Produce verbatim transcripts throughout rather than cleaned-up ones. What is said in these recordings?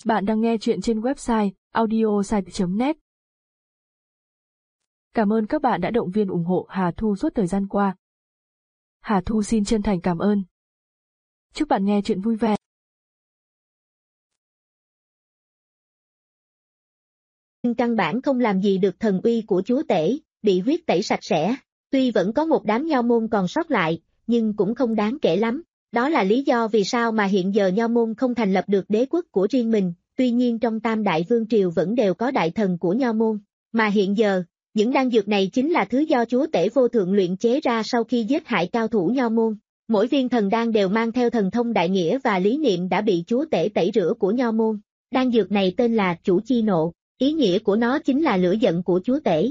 Bạn đang nghe chuyện trên website audiosite chấm net. Cảm ơn các bạn đã động viên ủng hộ Hà Thu suốt thời gian qua. Hà Thu xin chân thành cảm ơn. Chúc bạn nghe chuyện vui vẻ. Căn bản không làm gì được thần uy của chúa tể, bị huyết tẩy sạch sẽ. Tuy vẫn có một đám nho môn còn sót lại, nhưng cũng không đáng kể lắm. Đó là lý do vì sao mà hiện giờ nho môn không thành lập được đế quốc của riêng mình, tuy nhiên trong Tam Đại Vương Triều vẫn đều có đại thần của nho môn. Mà hiện giờ, những đan dược này chính là thứ do chúa tể vô thượng luyện chế ra sau khi giết hại cao thủ nho môn. Mỗi viên thần đan đều mang theo thần thông đại nghĩa và lý niệm đã bị chúa tể tẩy rửa của nho môn. Đan dược này tên là Chủ Chi Nộ, ý nghĩa của nó chính là lửa giận của chúa tể.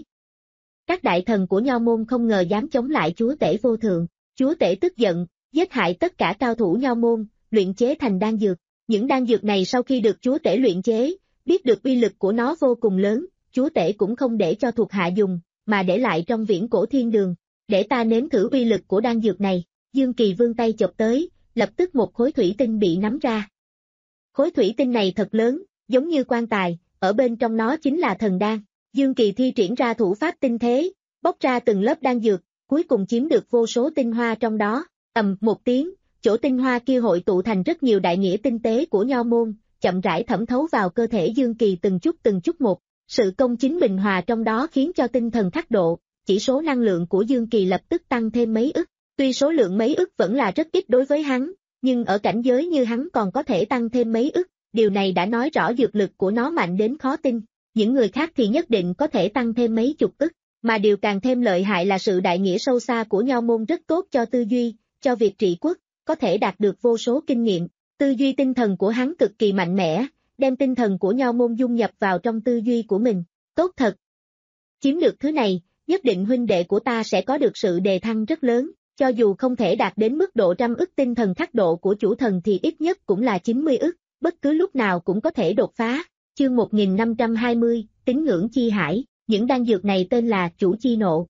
Các đại thần của nho môn không ngờ dám chống lại chúa tể vô thượng. Chúa tể tức giận, giết hại tất cả cao thủ nho môn, luyện chế thành đan dược. Những đan dược này sau khi được chúa tể luyện chế, biết được uy lực của nó vô cùng lớn, chúa tể cũng không để cho thuộc hạ dùng, mà để lại trong viễn cổ thiên đường. Để ta nếm thử uy lực của đan dược này. Dương Kỳ vươn tay chộp tới, lập tức một khối thủy tinh bị nắm ra. Khối thủy tinh này thật lớn, giống như quan tài, ở bên trong nó chính là thần đan. Dương Kỳ thi triển ra thủ pháp tinh thế, bóc ra từng lớp đan dược, cuối cùng chiếm được vô số tinh hoa trong đó. Ầm một tiếng, chỗ tinh hoa kia hội tụ thành rất nhiều đại nghĩa tinh tế của nho môn, chậm rãi thẩm thấu vào cơ thể Dương Kỳ từng chút từng chút một. Sự công chính bình hòa trong đó khiến cho tinh thần khắc độ, chỉ số năng lượng của Dương Kỳ lập tức tăng thêm mấy ức. Tuy số lượng mấy ức vẫn là rất ít đối với hắn, nhưng ở cảnh giới như hắn còn có thể tăng thêm mấy ức, điều này đã nói rõ dược lực của nó mạnh đến khó tin. Những người khác thì nhất định có thể tăng thêm mấy chục ức, mà điều càng thêm lợi hại là sự đại nghĩa sâu xa của nho môn rất tốt cho tư duy, cho việc trị quốc, có thể đạt được vô số kinh nghiệm. Tư duy tinh thần của hắn cực kỳ mạnh mẽ, đem tinh thần của nho môn dung nhập vào trong tư duy của mình. Tốt thật! Chiếm được thứ này, nhất định huynh đệ của ta sẽ có được sự đề thăng rất lớn, cho dù không thể đạt đến mức độ trăm ức tinh thần khắc độ của chủ thần thì ít nhất cũng là chín mươi ức, bất cứ lúc nào cũng có thể đột phá. Chương một nghìn năm trăm hai mươi, tín ngưỡng chi hải, những đan dược này tên là Chủ Chi Nộ.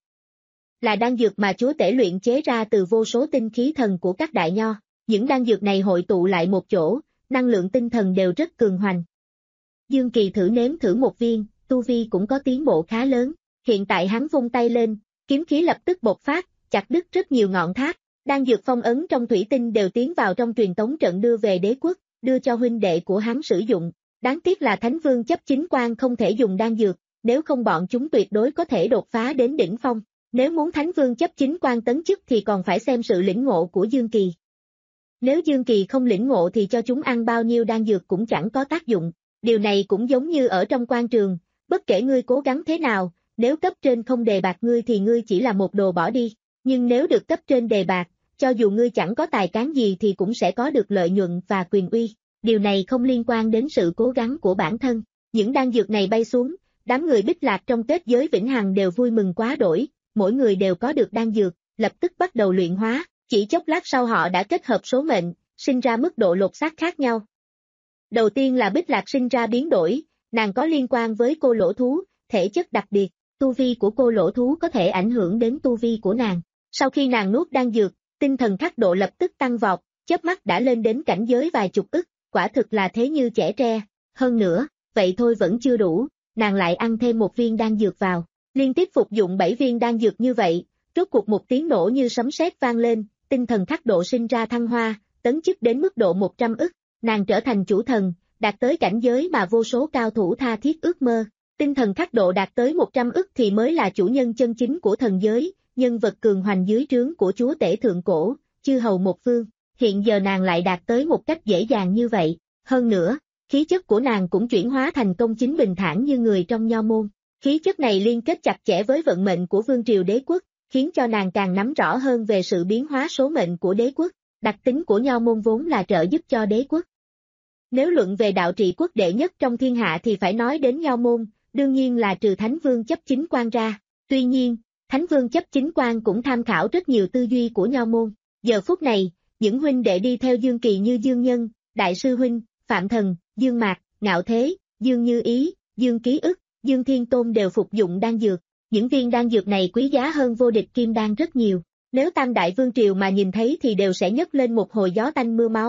Là đan dược mà chúa tể luyện chế ra từ vô số tinh khí thần của các đại nho. Những đan dược này hội tụ lại một chỗ, năng lượng tinh thần đều rất cường hoành. Dương Kỳ thử nếm thử một viên, tu vi cũng có tiến bộ khá lớn. Hiện tại hắn vung tay lên, kiếm khí lập tức bộc phát, chặt đứt rất nhiều ngọn tháp. Đan dược phong ấn trong thủy tinh đều tiến vào trong truyền tống trận đưa về đế quốc, đưa cho huynh đệ của hắn sử dụng. Đáng tiếc là Thánh Vương chấp chính quan không thể dùng đan dược, nếu không bọn chúng tuyệt đối có thể đột phá đến đỉnh phong. Nếu muốn Thánh Vương chấp chính quan tấn chức thì còn phải xem sự lĩnh ngộ của Dương Kỳ. Nếu Dương Kỳ không lĩnh ngộ thì cho chúng ăn bao nhiêu đan dược cũng chẳng có tác dụng. Điều này cũng giống như ở trong quan trường, bất kể ngươi cố gắng thế nào, nếu cấp trên không đề bạt ngươi thì ngươi chỉ là một đồ bỏ đi. Nhưng nếu được cấp trên đề bạt, cho dù ngươi chẳng có tài cán gì thì cũng sẽ có được lợi nhuận và quyền uy. Điều này không liên quan đến sự cố gắng của bản thân. Những đan dược này bay xuống, đám người Bích Lạc trong kết giới vĩnh hằng đều vui mừng quá đổi, mỗi người đều có được đan dược, lập tức bắt đầu luyện hóa, chỉ chốc lát sau họ đã kết hợp số mệnh, sinh ra mức độ lột xác khác nhau. Đầu tiên là Bích Lạc sinh ra biến đổi, nàng có liên quan với cô lỗ thú, thể chất đặc biệt, tu vi của cô lỗ thú có thể ảnh hưởng đến tu vi của nàng. Sau khi nàng nuốt đan dược, tinh thần khắc độ lập tức tăng vọt, chớp mắt đã lên đến cảnh giới vài chục ức, quả thực là thế như trẻ tre. Hơn nữa, vậy thôi vẫn chưa đủ, nàng lại ăn thêm một viên đan dược vào, liên tiếp phục dụng bảy viên đan dược như vậy, rốt cuộc một tiếng nổ như sấm sét vang lên, tinh thần khắc độ sinh ra thăng hoa, tấn chức đến mức độ một trăm ức, nàng trở thành chủ thần, đạt tới cảnh giới mà vô số cao thủ tha thiết ước mơ. Tinh thần khắc độ đạt tới một trăm ức thì mới là chủ nhân chân chính của thần giới, nhân vật cường hoành dưới trướng của chúa tể thượng cổ, chư hầu một phương. Hiện giờ nàng lại đạt tới một cách dễ dàng như vậy. Hơn nữa, khí chất của nàng cũng chuyển hóa thành công chính bình thản như người trong nho môn. Khí chất này liên kết chặt chẽ với vận mệnh của vương triều đế quốc, khiến cho nàng càng nắm rõ hơn về sự biến hóa số mệnh của đế quốc. Đặc tính của nho môn vốn là trợ giúp cho đế quốc. Nếu luận về đạo trị quốc đệ nhất trong thiên hạ thì phải nói đến nho môn, đương nhiên là trừ Thánh Vương chấp chính quan ra. Tuy nhiên, Thánh Vương chấp chính quan cũng tham khảo rất nhiều tư duy của nho môn. Giờ phút này, những huynh đệ đi theo Dương Kỳ như Dương Nhân, Đại sư huynh, Phạm Thần, Dương Mạc, Ngạo Thế, Dương Như Ý, Dương Ký Ức, Dương Thiên Tôn đều phục dụng đan dược. Những viên đan dược này quý giá hơn vô địch kim đan rất nhiều. Nếu Tam Đại Vương Triều mà nhìn thấy thì đều sẽ nhấc lên một hồi gió tanh mưa máu,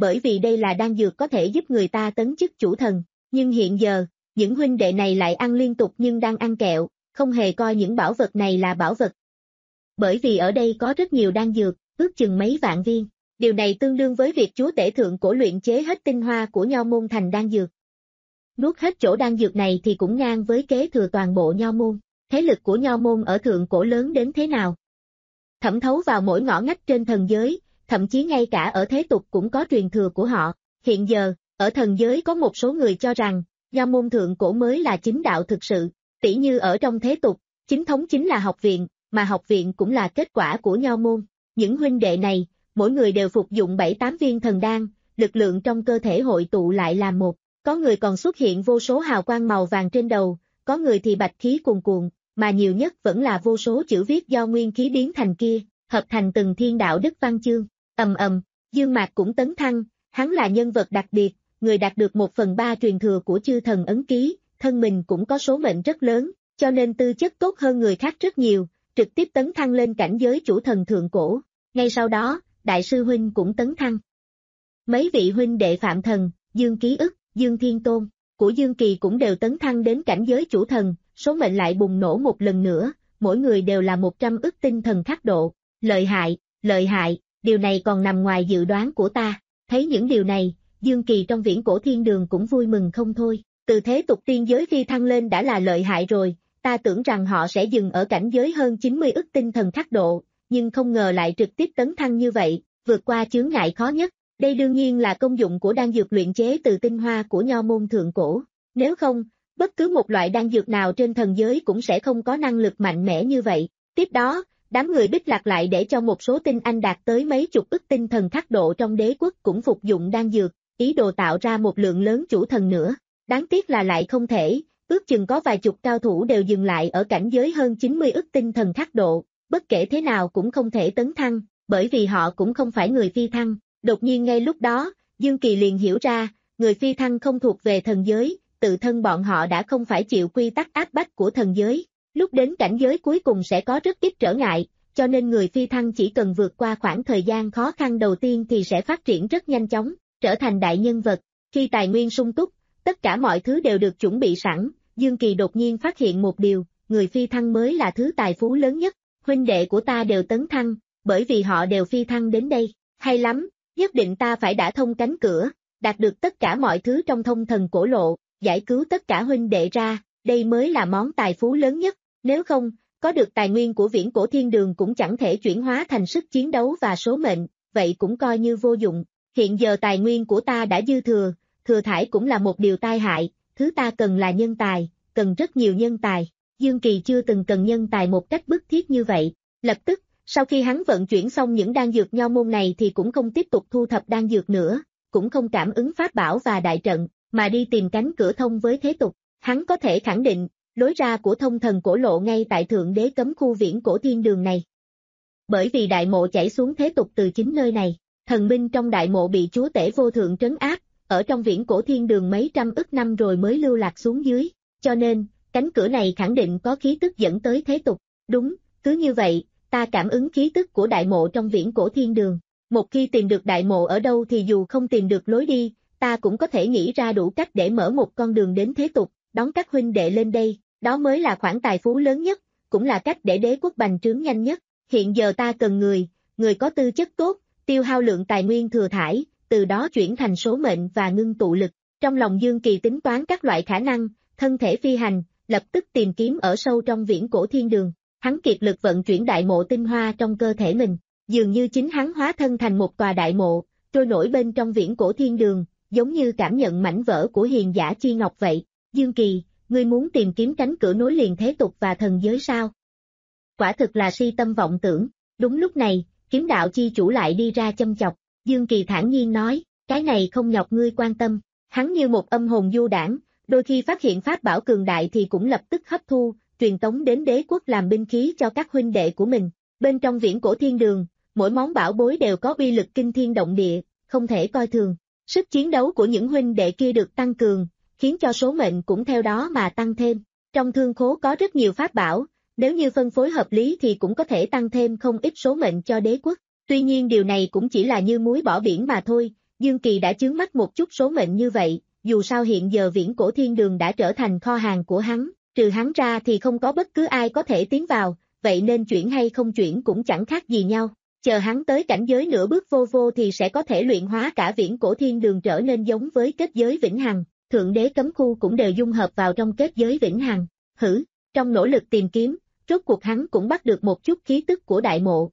bởi vì đây là đan dược có thể giúp người ta tấn chức chủ thần. Nhưng hiện giờ, những huynh đệ này lại ăn liên tục nhưng đang ăn kẹo, không hề coi những bảo vật này là bảo vật. Bởi vì ở đây có rất nhiều đan dược, ước chừng mấy vạn viên. Điều này tương đương với việc chúa tể thượng cổ luyện chế hết tinh hoa của Nho môn thành đan dược. Nuốt hết chỗ đan dược này thì cũng ngang với kế thừa toàn bộ Nho môn. Thế lực của Nho môn ở thượng cổ lớn đến thế nào? Thẩm thấu vào mỗi ngõ ngách trên thần giới, thậm chí ngay cả ở thế tục cũng có truyền thừa của họ. Hiện giờ, ở thần giới có một số người cho rằng, Nho môn thượng cổ mới là chính đạo thực sự. Tỉ như ở trong thế tục, chính thống chính là học viện, mà học viện cũng là kết quả của Nho môn. Những huynh đệ này, mỗi người đều phục dụng bảy tám viên thần đan, lực lượng trong cơ thể hội tụ lại làm một. Có người còn xuất hiện vô số hào quang màu vàng trên đầu, có người thì bạch khí cuồn cuộn, mà nhiều nhất vẫn là vô số chữ viết do nguyên khí biến thành kia, hợp thành từng thiên đạo đức văn chương. Ầm ầm, Dương Mạc cũng tấn thăng, hắn là nhân vật đặc biệt, người đạt được một phần ba truyền thừa của chư thần ấn ký, thân mình cũng có số mệnh rất lớn, cho nên tư chất tốt hơn người khác rất nhiều, trực tiếp tấn thăng lên cảnh giới chủ thần thượng cổ. Ngay sau đó, đại sư huynh cũng tấn thăng. Mấy vị huynh đệ Phạm Thần, Dương Ký Ức, Dương Thiên Tôn, của Dương Kỳ cũng đều tấn thăng đến cảnh giới chủ thần, số mệnh lại bùng nổ một lần nữa, mỗi người đều là một trăm ức tinh thần khắc độ. Lợi hại, lợi hại, điều này còn nằm ngoài dự đoán của ta. Thấy những điều này, Dương Kỳ trong viễn cổ thiên đường cũng vui mừng không thôi. Từ thế tục tiên giới phi thăng lên đã là lợi hại rồi, ta tưởng rằng họ sẽ dừng ở cảnh giới hơn chín mươi ức tinh thần khắc độ, nhưng không ngờ lại trực tiếp tấn thăng như vậy, vượt qua chướng ngại khó nhất. Đây đương nhiên là công dụng của đan dược luyện chế từ tinh hoa của Nho môn thượng cổ. Nếu không, bất cứ một loại đan dược nào trên thần giới cũng sẽ không có năng lực mạnh mẽ như vậy. Tiếp đó, đám người Bích Lạc lại để cho một số tinh anh đạt tới mấy chục ức tinh thần khắc độ trong đế quốc cũng phục dụng đan dược, ý đồ tạo ra một lượng lớn chủ thần nữa. Đáng tiếc là lại không thể, ước chừng có vài chục cao thủ đều dừng lại ở cảnh giới hơn chín mươi ức tinh thần khắc độ, bất kể thế nào cũng không thể tấn thăng, bởi vì họ cũng không phải người phi thăng. Đột nhiên ngay lúc đó, Dương Kỳ liền hiểu ra, người phi thăng không thuộc về thần giới, tự thân bọn họ đã không phải chịu quy tắc áp bách của thần giới. Lúc đến cảnh giới cuối cùng sẽ có rất ít trở ngại, cho nên người phi thăng chỉ cần vượt qua khoảng thời gian khó khăn đầu tiên thì sẽ phát triển rất nhanh chóng, trở thành đại nhân vật. Khi tài nguyên sung túc, tất cả mọi thứ đều được chuẩn bị sẵn, Dương Kỳ đột nhiên phát hiện một điều, người phi thăng mới là thứ tài phú lớn nhất. Huynh đệ của ta đều tấn thăng, bởi vì họ đều phi thăng đến đây. Hay lắm, nhất định ta phải đả thông cánh cửa, đạt được tất cả mọi thứ trong thông thần cổ lộ, giải cứu tất cả huynh đệ ra, đây mới là món tài phú lớn nhất. Nếu không, có được tài nguyên của viễn cổ thiên đường cũng chẳng thể chuyển hóa thành sức chiến đấu và số mệnh, vậy cũng coi như vô dụng. Hiện giờ tài nguyên của ta đã dư thừa, thừa thải cũng là một điều tai hại, thứ ta cần là nhân tài, cần rất nhiều nhân tài. Dương Kỳ chưa từng cần nhân tài một cách bức thiết như vậy. Lập tức, sau khi hắn vận chuyển xong những đan dược Nho môn này thì cũng không tiếp tục thu thập đan dược nữa, cũng không cảm ứng pháp bảo và đại trận, mà đi tìm cánh cửa thông với thế tục. Hắn có thể khẳng định, lối ra của thông thần cổ lộ ngay tại thượng đế cấm khu viễn cổ thiên đường này. Bởi vì đại mộ chảy xuống thế tục từ chính nơi này, thần binh trong đại mộ bị chúa tể vô thượng trấn áp, ở trong viễn cổ thiên đường mấy trăm ức năm rồi mới lưu lạc xuống dưới, cho nên, cánh cửa này khẳng định có khí tức dẫn tới thế tục. Đúng, cứ như vậy, ta cảm ứng khí tức của đại mộ trong viễn cổ thiên đường. Một khi tìm được đại mộ ở đâu thì dù không tìm được lối đi, ta cũng có thể nghĩ ra đủ cách để mở một con đường đến thế tục, đón các huynh đệ lên đây, đó mới là khoản tài phú lớn nhất, cũng là cách để đế quốc bành trướng nhanh nhất. Hiện giờ ta cần người, người có tư chất tốt, tiêu hao lượng tài nguyên thừa thải, từ đó chuyển thành số mệnh và ngưng tụ lực. Trong lòng Dương Kỳ tính toán các loại khả năng, thân thể phi hành, lập tức tìm kiếm ở sâu trong viễn cổ thiên đường. Hắn kiệt lực vận chuyển đại mộ tinh hoa trong cơ thể mình, dường như chính hắn hóa thân thành một tòa đại mộ, trôi nổi bên trong viễn cổ thiên đường, giống như cảm nhận mảnh vỡ của hiền giả chi ngọc vậy. Dương Kỳ, ngươi muốn tìm kiếm cánh cửa nối liền thế tục và thần giới sao? Quả thực là si tâm vọng tưởng. Đúng lúc này, kiếm đạo chi chủ lại đi ra châm chọc. Dương Kỳ thản nhiên nói, cái này không nhọc ngươi quan tâm. Hắn như một âm hồn du đảng, đôi khi phát hiện pháp bảo cường đại thì cũng lập tức hấp thu, truyền tống đến đế quốc làm binh khí cho các huynh đệ của mình. Bên trong viễn cổ thiên đường, mỗi món bảo bối đều có uy lực kinh thiên động địa, không thể coi thường. Sức chiến đấu của những huynh đệ kia được tăng cường, khiến cho số mệnh cũng theo đó mà tăng thêm. Trong thương khố có rất nhiều pháp bảo, nếu như phân phối hợp lý thì cũng có thể tăng thêm không ít số mệnh cho đế quốc. Tuy nhiên điều này cũng chỉ là như muối bỏ biển mà thôi, Dương Kỳ đã chướng mắt một chút số mệnh như vậy, dù sao hiện giờ viễn cổ thiên đường đã trở thành kho hàng của hắn, trừ hắn ra thì không có bất cứ ai có thể tiến vào, vậy nên chuyển hay không chuyển cũng chẳng khác gì nhau. Chờ hắn tới cảnh giới nửa bước vô vô thì sẽ có thể luyện hóa cả viễn cổ thiên đường trở nên giống với kết giới vĩnh hằng, thượng đế cấm khu cũng đều dung hợp vào trong kết giới vĩnh hằng. Hử, trong nỗ lực tìm kiếm, rốt cuộc hắn cũng bắt được một chút khí tức của đại mộ.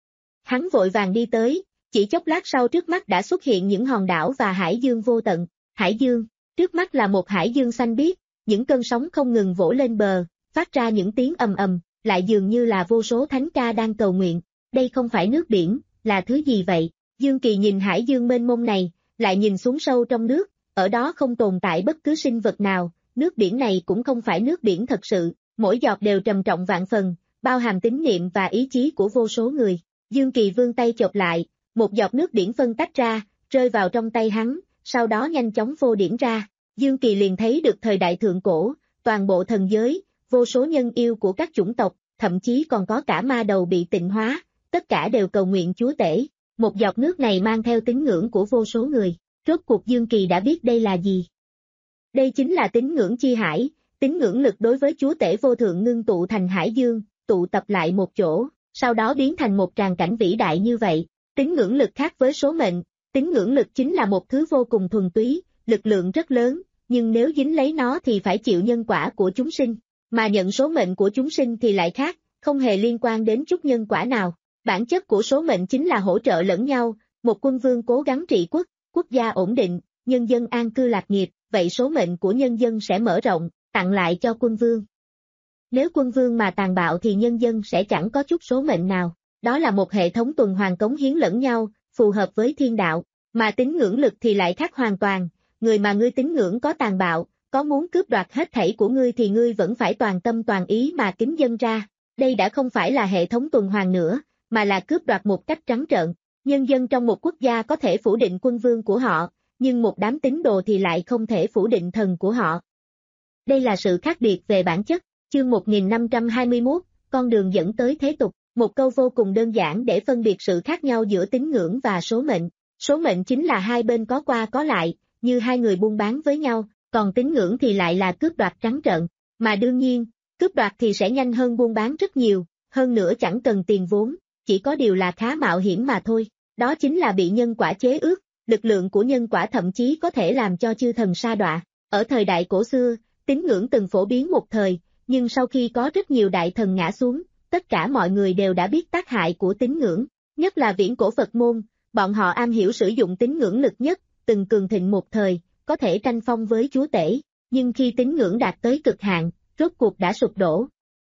Hắn vội vàng đi tới, chỉ chốc lát sau trước mắt đã xuất hiện những hòn đảo và hải dương vô tận. Hải dương, trước mắt là một hải dương xanh biếc, những cơn sóng không ngừng vỗ lên bờ, phát ra những tiếng ầm ầm, lại dường như là vô số thánh ca đang cầu nguyện. Đây không phải nước biển, là thứ gì vậy? Dương Kỳ nhìn hải dương mênh mông này, lại nhìn xuống sâu trong nước, ở đó không tồn tại bất cứ sinh vật nào, nước biển này cũng không phải nước biển thật sự, mỗi giọt đều trầm trọng vạn phần, bao hàm tín niệm và ý chí của vô số người. Dương Kỳ vươn tay chộp lại, một giọt nước biển phân tách ra, rơi vào trong tay hắn, sau đó nhanh chóng phô điển ra. Dương Kỳ liền thấy được thời đại thượng cổ, toàn bộ thần giới, vô số nhân yêu của các chủng tộc, thậm chí còn có cả ma đầu bị tịnh hóa, tất cả đều cầu nguyện chúa tể. Một giọt nước này mang theo tín ngưỡng của vô số người. Rốt cuộc Dương Kỳ đã biết đây là gì. Đây chính là tín ngưỡng chi hải, tín ngưỡng lực đối với chúa tể vô thượng ngưng tụ thành hải dương, tụ tập lại một chỗ, sau đó biến thành một tràng cảnh vĩ đại như vậy. Tín ngưỡng lực khác với số mệnh, tín ngưỡng lực chính là một thứ vô cùng thuần túy, lực lượng rất lớn, nhưng nếu dính lấy nó thì phải chịu nhân quả của chúng sinh, mà nhận số mệnh của chúng sinh thì lại khác, không hề liên quan đến chút nhân quả nào. Bản chất của số mệnh chính là hỗ trợ lẫn nhau, một quân vương cố gắng trị quốc, quốc gia ổn định, nhân dân an cư lạc nghiệp, vậy số mệnh của nhân dân sẽ mở rộng, tặng lại cho quân vương. Nếu quân vương mà tàn bạo thì nhân dân sẽ chẳng có chút số mệnh nào, đó là một hệ thống tuần hoàn cống hiến lẫn nhau, phù hợp với thiên đạo, mà tín ngưỡng lực thì lại khác hoàn toàn, người mà ngươi tín ngưỡng có tàn bạo, có muốn cướp đoạt hết thảy của ngươi thì ngươi vẫn phải toàn tâm toàn ý mà kính dâng ra, đây đã không phải là hệ thống tuần hoàn nữa, mà là cướp đoạt một cách trắng trợn. Nhân dân trong một quốc gia có thể phủ định quân vương của họ, nhưng một đám tín đồ thì lại không thể phủ định thần của họ. Đây là sự khác biệt về bản chất. Chương một nghìn năm trăm hai mươi mốt, con đường dẫn tới thế tục, một câu vô cùng đơn giản để phân biệt sự khác nhau giữa tín ngưỡng và số mệnh. Số mệnh chính là hai bên có qua có lại, như hai người buôn bán với nhau, còn tín ngưỡng thì lại là cướp đoạt trắng trợn, mà đương nhiên, cướp đoạt thì sẽ nhanh hơn buôn bán rất nhiều, hơn nữa chẳng cần tiền vốn, chỉ có điều là khá mạo hiểm mà thôi, đó chính là bị nhân quả chế ước, lực lượng của nhân quả thậm chí có thể làm cho chư thần sa đọa. Ở thời đại cổ xưa, tín ngưỡng từng phổ biến một thời, nhưng sau khi có rất nhiều đại thần ngã xuống, tất cả mọi người đều đã biết tác hại của tín ngưỡng, nhất là viễn cổ Phật môn, bọn họ am hiểu sử dụng tín ngưỡng lực nhất, từng cường thịnh một thời, có thể tranh phong với chúa tể, nhưng khi tín ngưỡng đạt tới cực hạn, rốt cuộc đã sụp đổ.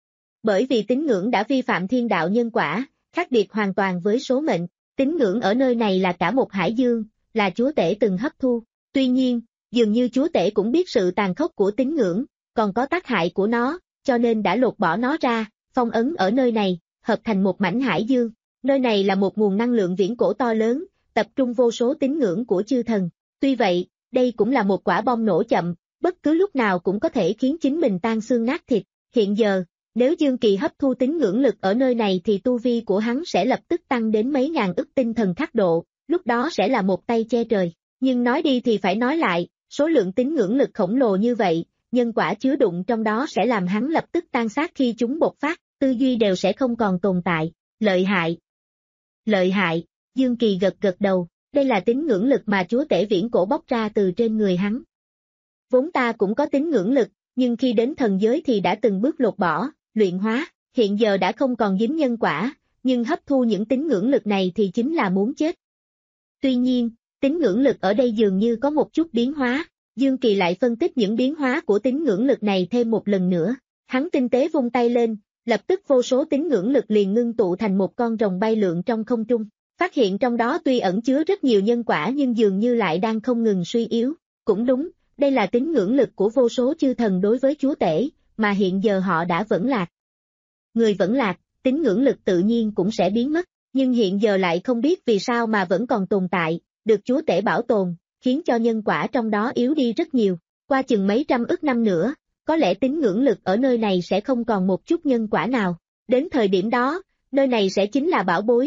Bởi vì tín ngưỡng đã vi phạm thiên đạo nhân quả, khác biệt hoàn toàn với số mệnh, tín ngưỡng ở nơi này là cả một hải dương, là chúa tể từng hấp thu, tuy nhiên, dường như chúa tể cũng biết sự tàn khốc của tín ngưỡng, còn có tác hại của nó, cho nên đã lột bỏ nó ra, phong ấn ở nơi này, hợp thành một mảnh hải dương. Nơi này là một nguồn năng lượng viễn cổ to lớn, tập trung vô số tín ngưỡng của chư thần. Tuy vậy, đây cũng là một quả bom nổ chậm, bất cứ lúc nào cũng có thể khiến chính mình tan xương nát thịt. Hiện giờ, nếu Dương Kỳ hấp thu tín ngưỡng lực ở nơi này thì tu vi của hắn sẽ lập tức tăng đến mấy ngàn ức tinh thần khắc độ, lúc đó sẽ là một tay che trời. Nhưng nói đi thì phải nói lại, số lượng tín ngưỡng lực khổng lồ như vậy, nhân quả chứa đựng trong đó sẽ làm hắn lập tức tan xác khi chúng bộc phát, tư duy đều sẽ không còn tồn tại. Lợi hại. Lợi hại, Dương Kỳ gật gật đầu, đây là tín ngưỡng lực mà chúa tể viễn cổ bóc ra từ trên người hắn. Vốn ta cũng có tín ngưỡng lực, nhưng khi đến thần giới thì đã từng bước lột bỏ, luyện hóa, hiện giờ đã không còn dính nhân quả, nhưng hấp thu những tín ngưỡng lực này thì chính là muốn chết. Tuy nhiên, tín ngưỡng lực ở đây dường như có một chút biến hóa, Dương Kỳ lại phân tích những biến hóa của tín ngưỡng lực này thêm một lần nữa, hắn tinh tế vung tay lên, lập tức vô số tín ngưỡng lực liền ngưng tụ thành một con rồng bay lượn trong không trung, phát hiện trong đó tuy ẩn chứa rất nhiều nhân quả nhưng dường như lại đang không ngừng suy yếu, cũng đúng, đây là tín ngưỡng lực của vô số chư thần đối với chúa tể, mà hiện giờ họ đã vẫn lạc. Người vẫn lạc, tín ngưỡng lực tự nhiên cũng sẽ biến mất, nhưng hiện giờ lại không biết vì sao mà vẫn còn tồn tại, được chúa tể bảo tồn, khiến cho nhân quả trong đó yếu đi rất nhiều, qua chừng mấy trăm ức năm nữa, có lẽ tín ngưỡng lực ở nơi này sẽ không còn một chút nhân quả nào, đến thời điểm đó, nơi này sẽ chính là bảo bối, bất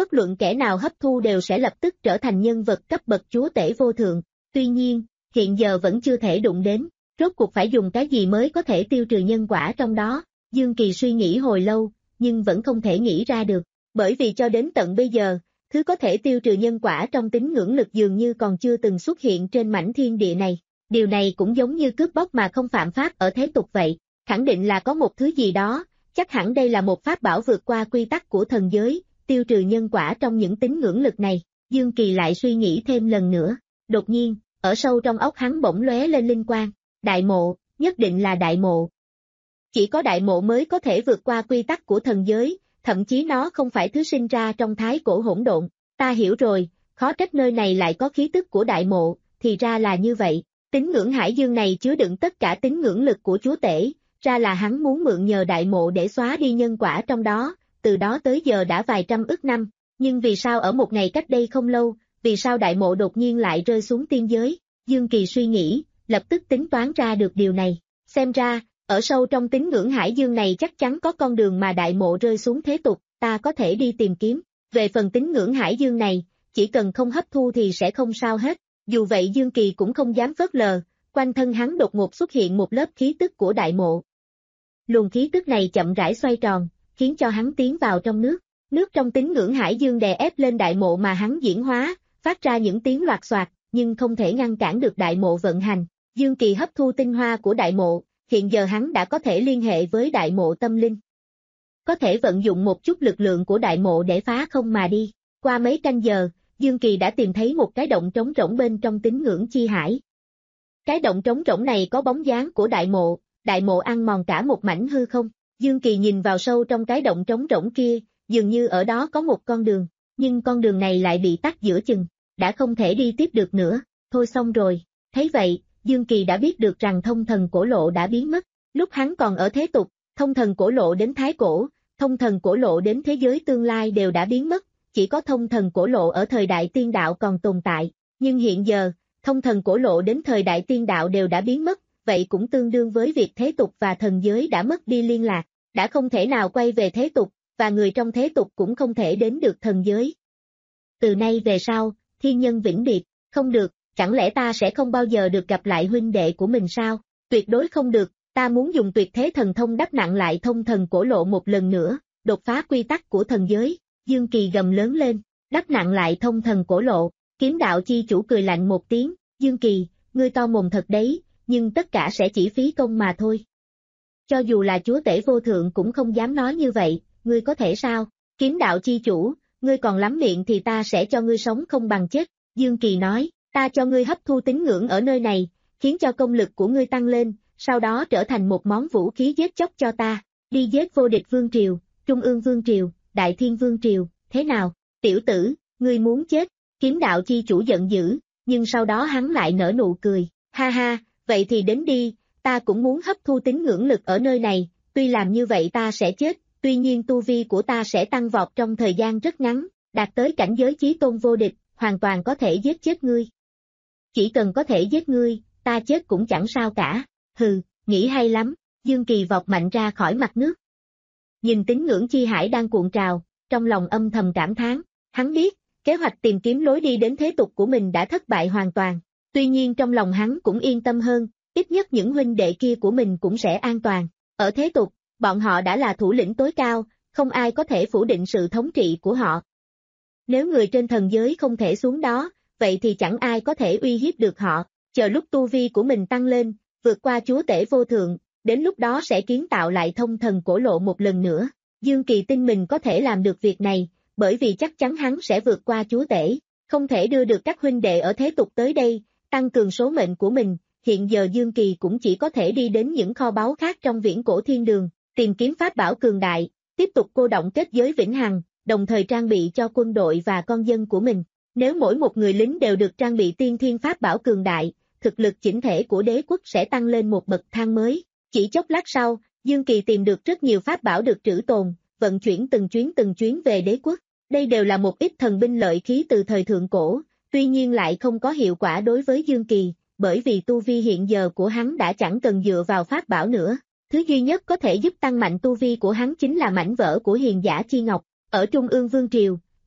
bất luận kẻ nào hấp thu đều sẽ lập tức trở thành nhân vật cấp bậc chúa tể vô thượng. Tuy nhiên, hiện giờ vẫn chưa thể đụng đến, rốt cuộc phải dùng cái gì mới có thể tiêu trừ nhân quả trong đó. Dương Kỳ suy nghĩ hồi lâu, nhưng vẫn không thể nghĩ ra được, bởi vì cho đến tận bây giờ, thứ có thể tiêu trừ nhân quả trong tín ngưỡng lực dường như còn chưa từng xuất hiện trên mảnh thiên địa này. Điều này cũng giống như cướp bóc mà không phạm pháp ở thế tục vậy, khẳng định là có một thứ gì đó, chắc hẳn đây là một pháp bảo vượt qua quy tắc của thần giới, tiêu trừ nhân quả trong những tín ngưỡng lực này. Dương Kỳ lại suy nghĩ thêm lần nữa, đột nhiên, ở sâu trong óc hắn bỗng lóe lên linh quang, đại mộ, nhất định là đại mộ. Chỉ có đại mộ mới có thể vượt qua quy tắc của thần giới, thậm chí nó không phải thứ sinh ra trong thái cổ hỗn độn. Ta hiểu rồi, khó trách nơi này lại có khí tức của đại mộ, thì ra là như vậy. Tín ngưỡng hải dương này chứa đựng tất cả tín ngưỡng lực của chúa tể, ra là hắn muốn mượn nhờ đại mộ để xóa đi nhân quả trong đó, từ đó tới giờ đã vài trăm ức năm, nhưng vì sao ở một ngày cách đây không lâu, vì sao đại mộ đột nhiên lại rơi xuống tiên giới? Dương Kỳ suy nghĩ, lập tức tính toán ra được điều này, xem ra, ở sâu trong tín ngưỡng hải dương này chắc chắn có con đường mà đại mộ rơi xuống thế tục, ta có thể đi tìm kiếm. Về phần tín ngưỡng hải dương này, chỉ cần không hấp thu thì sẽ không sao hết. Dù vậy Dương Kỳ cũng không dám phớt lờ, quanh thân hắn đột ngột xuất hiện một lớp khí tức của đại mộ. Luồng khí tức này chậm rãi xoay tròn, khiến cho hắn tiến vào trong nước. Nước trong tín ngưỡng hải dương đè ép lên đại mộ mà hắn diễn hóa, phát ra những tiếng loạt xoạt, nhưng không thể ngăn cản được đại mộ vận hành. Dương Kỳ hấp thu tinh hoa của đại mộ, hiện giờ hắn đã có thể liên hệ với đại mộ tâm linh. Có thể vận dụng một chút lực lượng của đại mộ để phá không mà đi. Qua mấy canh giờ, Dương Kỳ đã tìm thấy một cái động trống rỗng bên trong tín ngưỡng chi hải. Cái động trống rỗng này có bóng dáng của đại mộ, đại mộ ăn mòn cả một mảnh hư không. Dương Kỳ nhìn vào sâu trong cái động trống rỗng kia, dường như ở đó có một con đường, nhưng con đường này lại bị tắc giữa chừng, đã không thể đi tiếp được nữa, thôi xong rồi. Thấy vậy, Dương Kỳ đã biết được rằng thông thần cổ lộ đã biến mất. Lúc hắn còn ở thế tục, thông thần cổ lộ đến thái cổ, thông thần cổ lộ đến thế giới tương lai đều đã biến mất, chỉ có thông thần cổ lộ ở thời đại tiên đạo còn tồn tại. Nhưng hiện giờ, thông thần cổ lộ đến thời đại tiên đạo đều đã biến mất, vậy cũng tương đương với việc thế tục và thần giới đã mất đi liên lạc, đã không thể nào quay về thế tục, và người trong thế tục cũng không thể đến được thần giới. Từ nay về sau, thiên nhân vĩnh biệt, không được, chẳng lẽ ta sẽ không bao giờ được gặp lại huynh đệ của mình sao? Tuyệt đối không được, ta muốn dùng tuyệt thế thần thông đắp nặng lại thông thần cổ lộ một lần nữa, đột phá quy tắc của thần giới. Dương Kỳ gầm lớn lên, đắp nặng lại thông thần cổ lộ. Kiếm đạo chi chủ cười lạnh một tiếng, Dương Kỳ, ngươi to mồm thật đấy, nhưng tất cả sẽ chỉ phí công mà thôi. Cho dù là chúa tể vô thượng cũng không dám nói như vậy, ngươi có thể sao? Kiếm đạo chi chủ, ngươi còn lắm miệng thì ta sẽ cho ngươi sống không bằng chết. Dương Kỳ nói, ta cho ngươi hấp thu tín ngưỡng ở nơi này, khiến cho công lực của ngươi tăng lên, sau đó trở thành một món vũ khí giết chóc cho ta, đi giết vô địch vương triều, trung ương vương triều, đại thiên vương triều, thế nào? Tiểu tử, ngươi muốn chết? Kiếm đạo chi chủ giận dữ, nhưng sau đó hắn lại nở nụ cười, ha ha, vậy thì đến đi, ta cũng muốn hấp thu tín ngưỡng lực ở nơi này, tuy làm như vậy ta sẽ chết, tuy nhiên tu vi của ta sẽ tăng vọt trong thời gian rất ngắn, đạt tới cảnh giới chí tôn vô địch, hoàn toàn có thể giết chết ngươi. Chỉ cần có thể giết ngươi, ta chết cũng chẳng sao cả, hừ, nghĩ hay lắm. Dương Kỳ vọt mạnh ra khỏi mặt nước. Nhìn tín ngưỡng chi hải đang cuộn trào, trong lòng âm thầm cảm thán, hắn biết, kế hoạch tìm kiếm lối đi đến thế tục của mình đã thất bại hoàn toàn, tuy nhiên trong lòng hắn cũng yên tâm hơn, ít nhất những huynh đệ kia của mình cũng sẽ an toàn. Ở thế tục, bọn họ đã là thủ lĩnh tối cao, không ai có thể phủ định sự thống trị của họ. Nếu người trên thần giới không thể xuống đó, vậy thì chẳng ai có thể uy hiếp được họ, chờ lúc tu vi của mình tăng lên, vượt qua chúa tể vô thượng, đến lúc đó sẽ kiến tạo lại thông thần cổ lộ một lần nữa. Dương Kỳ tin mình có thể làm được việc này, bởi vì chắc chắn hắn sẽ vượt qua chúa tể, không thể đưa được các huynh đệ ở thế tục tới đây, tăng cường số mệnh của mình. Hiện giờ Dương Kỳ cũng chỉ có thể đi đến những kho báu khác trong viễn cổ thiên đường, tìm kiếm pháp bảo cường đại, tiếp tục cô động kết giới vĩnh hằng, đồng thời trang bị cho quân đội và con dân của mình. Nếu mỗi một người lính đều được trang bị tiên thiên pháp bảo cường đại, thực lực chỉnh thể của đế quốc sẽ tăng lên một bậc thang mới. Chỉ chốc lát sau, Dương Kỳ tìm được rất nhiều pháp bảo được trữ tồn, vận chuyển từng chuyến từng chuyến về đế quốc. Đây đều là một ít thần binh lợi khí từ thời thượng cổ, tuy nhiên lại không có hiệu quả đối với Dương Kỳ, bởi vì tu vi hiện giờ của hắn đã chẳng cần dựa vào pháp bảo nữa. Thứ duy nhất có thể giúp tăng mạnh tu vi của hắn chính là mảnh vỡ của hiền giả chi ngọc. Ở Trung ương Vương Triều,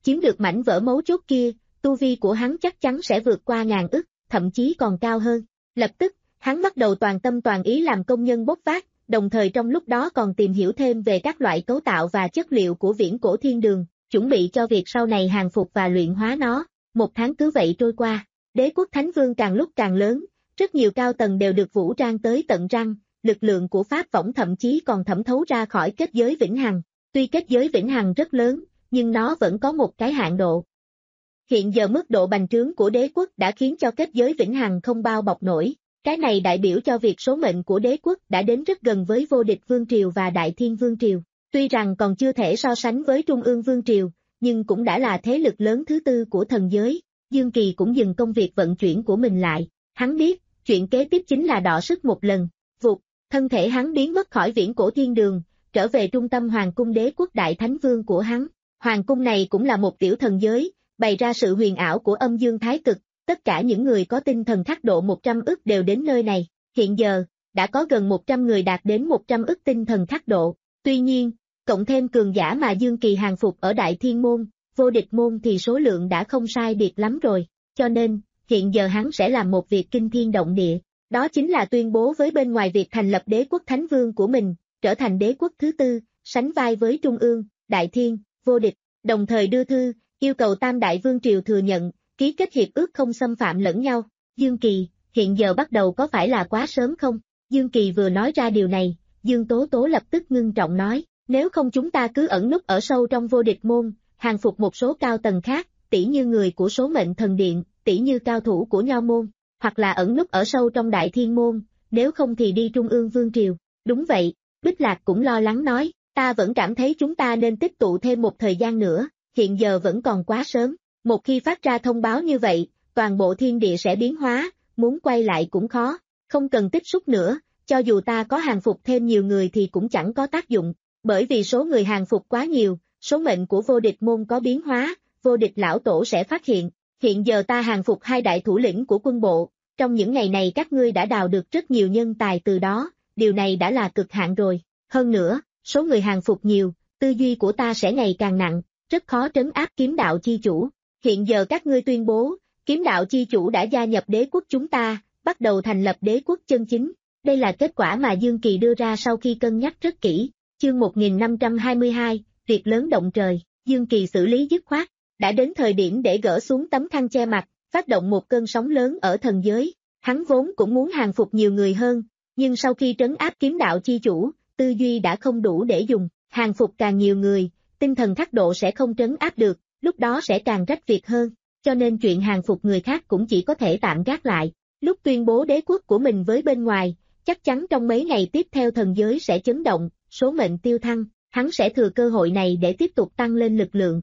chiếm được mảnh vỡ mấu chốt kia, tu vi của hắn chắc chắn sẽ vượt qua ngàn ức, thậm chí còn cao hơn. Lập tức, hắn bắt đầu toàn tâm toàn ý làm công nhân bốc vác, đồng thời trong lúc đó còn tìm hiểu thêm về các loại cấu tạo và chất liệu của viễn cổ thiên đường, chuẩn bị cho việc sau này hàng phục và luyện hóa nó. Một tháng cứ vậy trôi qua, đế quốc Thánh Vương càng lúc càng lớn, rất nhiều cao tầng đều được vũ trang tới tận răng, lực lượng của Pháp võng thậm chí còn thẩm thấu ra khỏi kết giới vĩnh hằng. Tuy kết giới vĩnh hằng rất lớn, nhưng nó vẫn có một cái hạn độ. Hiện giờ mức độ bành trướng của đế quốc đã khiến cho kết giới vĩnh hằng không bao bọc nổi. Cái này đại biểu cho việc số mệnh của đế quốc đã đến rất gần với vô địch vương triều và đại thiên vương triều. Tuy rằng còn chưa thể so sánh với trung ương vương triều, nhưng cũng đã là thế lực lớn thứ tư của thần giới. Dương Kỳ cũng dừng công việc vận chuyển của mình lại. Hắn biết, chuyện kế tiếp chính là đọ sức một lần. Vụt, thân thể hắn biến mất khỏi viễn cổ thiên đường, trở về trung tâm hoàng cung đế quốc đại thánh vương của hắn. Hoàng cung này cũng là một tiểu thần giới, bày ra sự huyền ảo của âm dương thái cực. Tất cả những người có tinh thần thác độ một trăm ức đều đến nơi này. Hiện giờ, đã có gần một trăm người đạt đến một trăm ức tinh thần thác độ. Tuy nhiên, cộng thêm cường giả mà Dương Kỳ hàng phục ở Đại Thiên Môn, vô địch môn thì số lượng đã không sai biệt lắm rồi. Cho nên, hiện giờ hắn sẽ làm một việc kinh thiên động địa. Đó chính là tuyên bố với bên ngoài việc thành lập đế quốc Thánh Vương của mình, trở thành đế quốc thứ tư, sánh vai với Trung ương, Đại Thiên, vô địch. Đồng thời đưa thư, yêu cầu Tam Đại Vương Triều thừa nhận, ký kết hiệp ước không xâm phạm lẫn nhau. Dương Kỳ, hiện giờ bắt đầu có phải là quá sớm không? Dương Kỳ vừa nói ra điều này, Dương Tố Tố lập tức ngưng trọng nói, nếu không chúng ta cứ ẩn núp ở sâu trong vô địch môn, hàng phục một số cao tầng khác, tỷ như người của số mệnh thần điện, tỷ như cao thủ của nho môn, hoặc là ẩn núp ở sâu trong đại thiên môn, nếu không thì đi trung ương vương triều. Đúng vậy, Bích Lạc cũng lo lắng nói, ta vẫn cảm thấy chúng ta nên tích tụ thêm một thời gian nữa, hiện giờ vẫn còn quá sớm. Một khi phát ra thông báo như vậy, toàn bộ thiên địa sẽ biến hóa, muốn quay lại cũng khó, không cần tích xúc nữa, cho dù ta có hàng phục thêm nhiều người thì cũng chẳng có tác dụng, bởi vì số người hàng phục quá nhiều, số mệnh của vô địch môn có biến hóa, vô địch lão tổ sẽ phát hiện. Hiện giờ ta hàng phục hai đại thủ lĩnh của quân bộ, trong những ngày này các ngươi đã đào được rất nhiều nhân tài từ đó, điều này đã là cực hạn rồi. Hơn nữa, số người hàng phục nhiều, tư duy của ta sẽ ngày càng nặng, rất khó trấn áp kiếm đạo chi chủ. Hiện giờ các ngươi tuyên bố, kiếm đạo chi chủ đã gia nhập đế quốc chúng ta, bắt đầu thành lập đế quốc chân chính. Đây là kết quả mà Dương Kỳ đưa ra sau khi cân nhắc rất kỹ. Chương một nghìn năm trăm hai mươi hai, việc lớn động trời, Dương Kỳ xử lý dứt khoát, đã đến thời điểm để gỡ xuống tấm khăn che mặt, phát động một cơn sóng lớn ở thần giới. Hắn vốn cũng muốn hàng phục nhiều người hơn, nhưng sau khi trấn áp kiếm đạo chi chủ, tư duy đã không đủ để dùng, hàng phục càng nhiều người, tinh thần thác độ sẽ không trấn áp được, lúc đó sẽ càng rách việc hơn, cho nên chuyện hàng phục người khác cũng chỉ có thể tạm gác lại. Lúc tuyên bố đế quốc của mình với bên ngoài, chắc chắn trong mấy ngày tiếp theo thần giới sẽ chấn động, số mệnh tiêu thăng, hắn sẽ thừa cơ hội này để tiếp tục tăng lên lực lượng.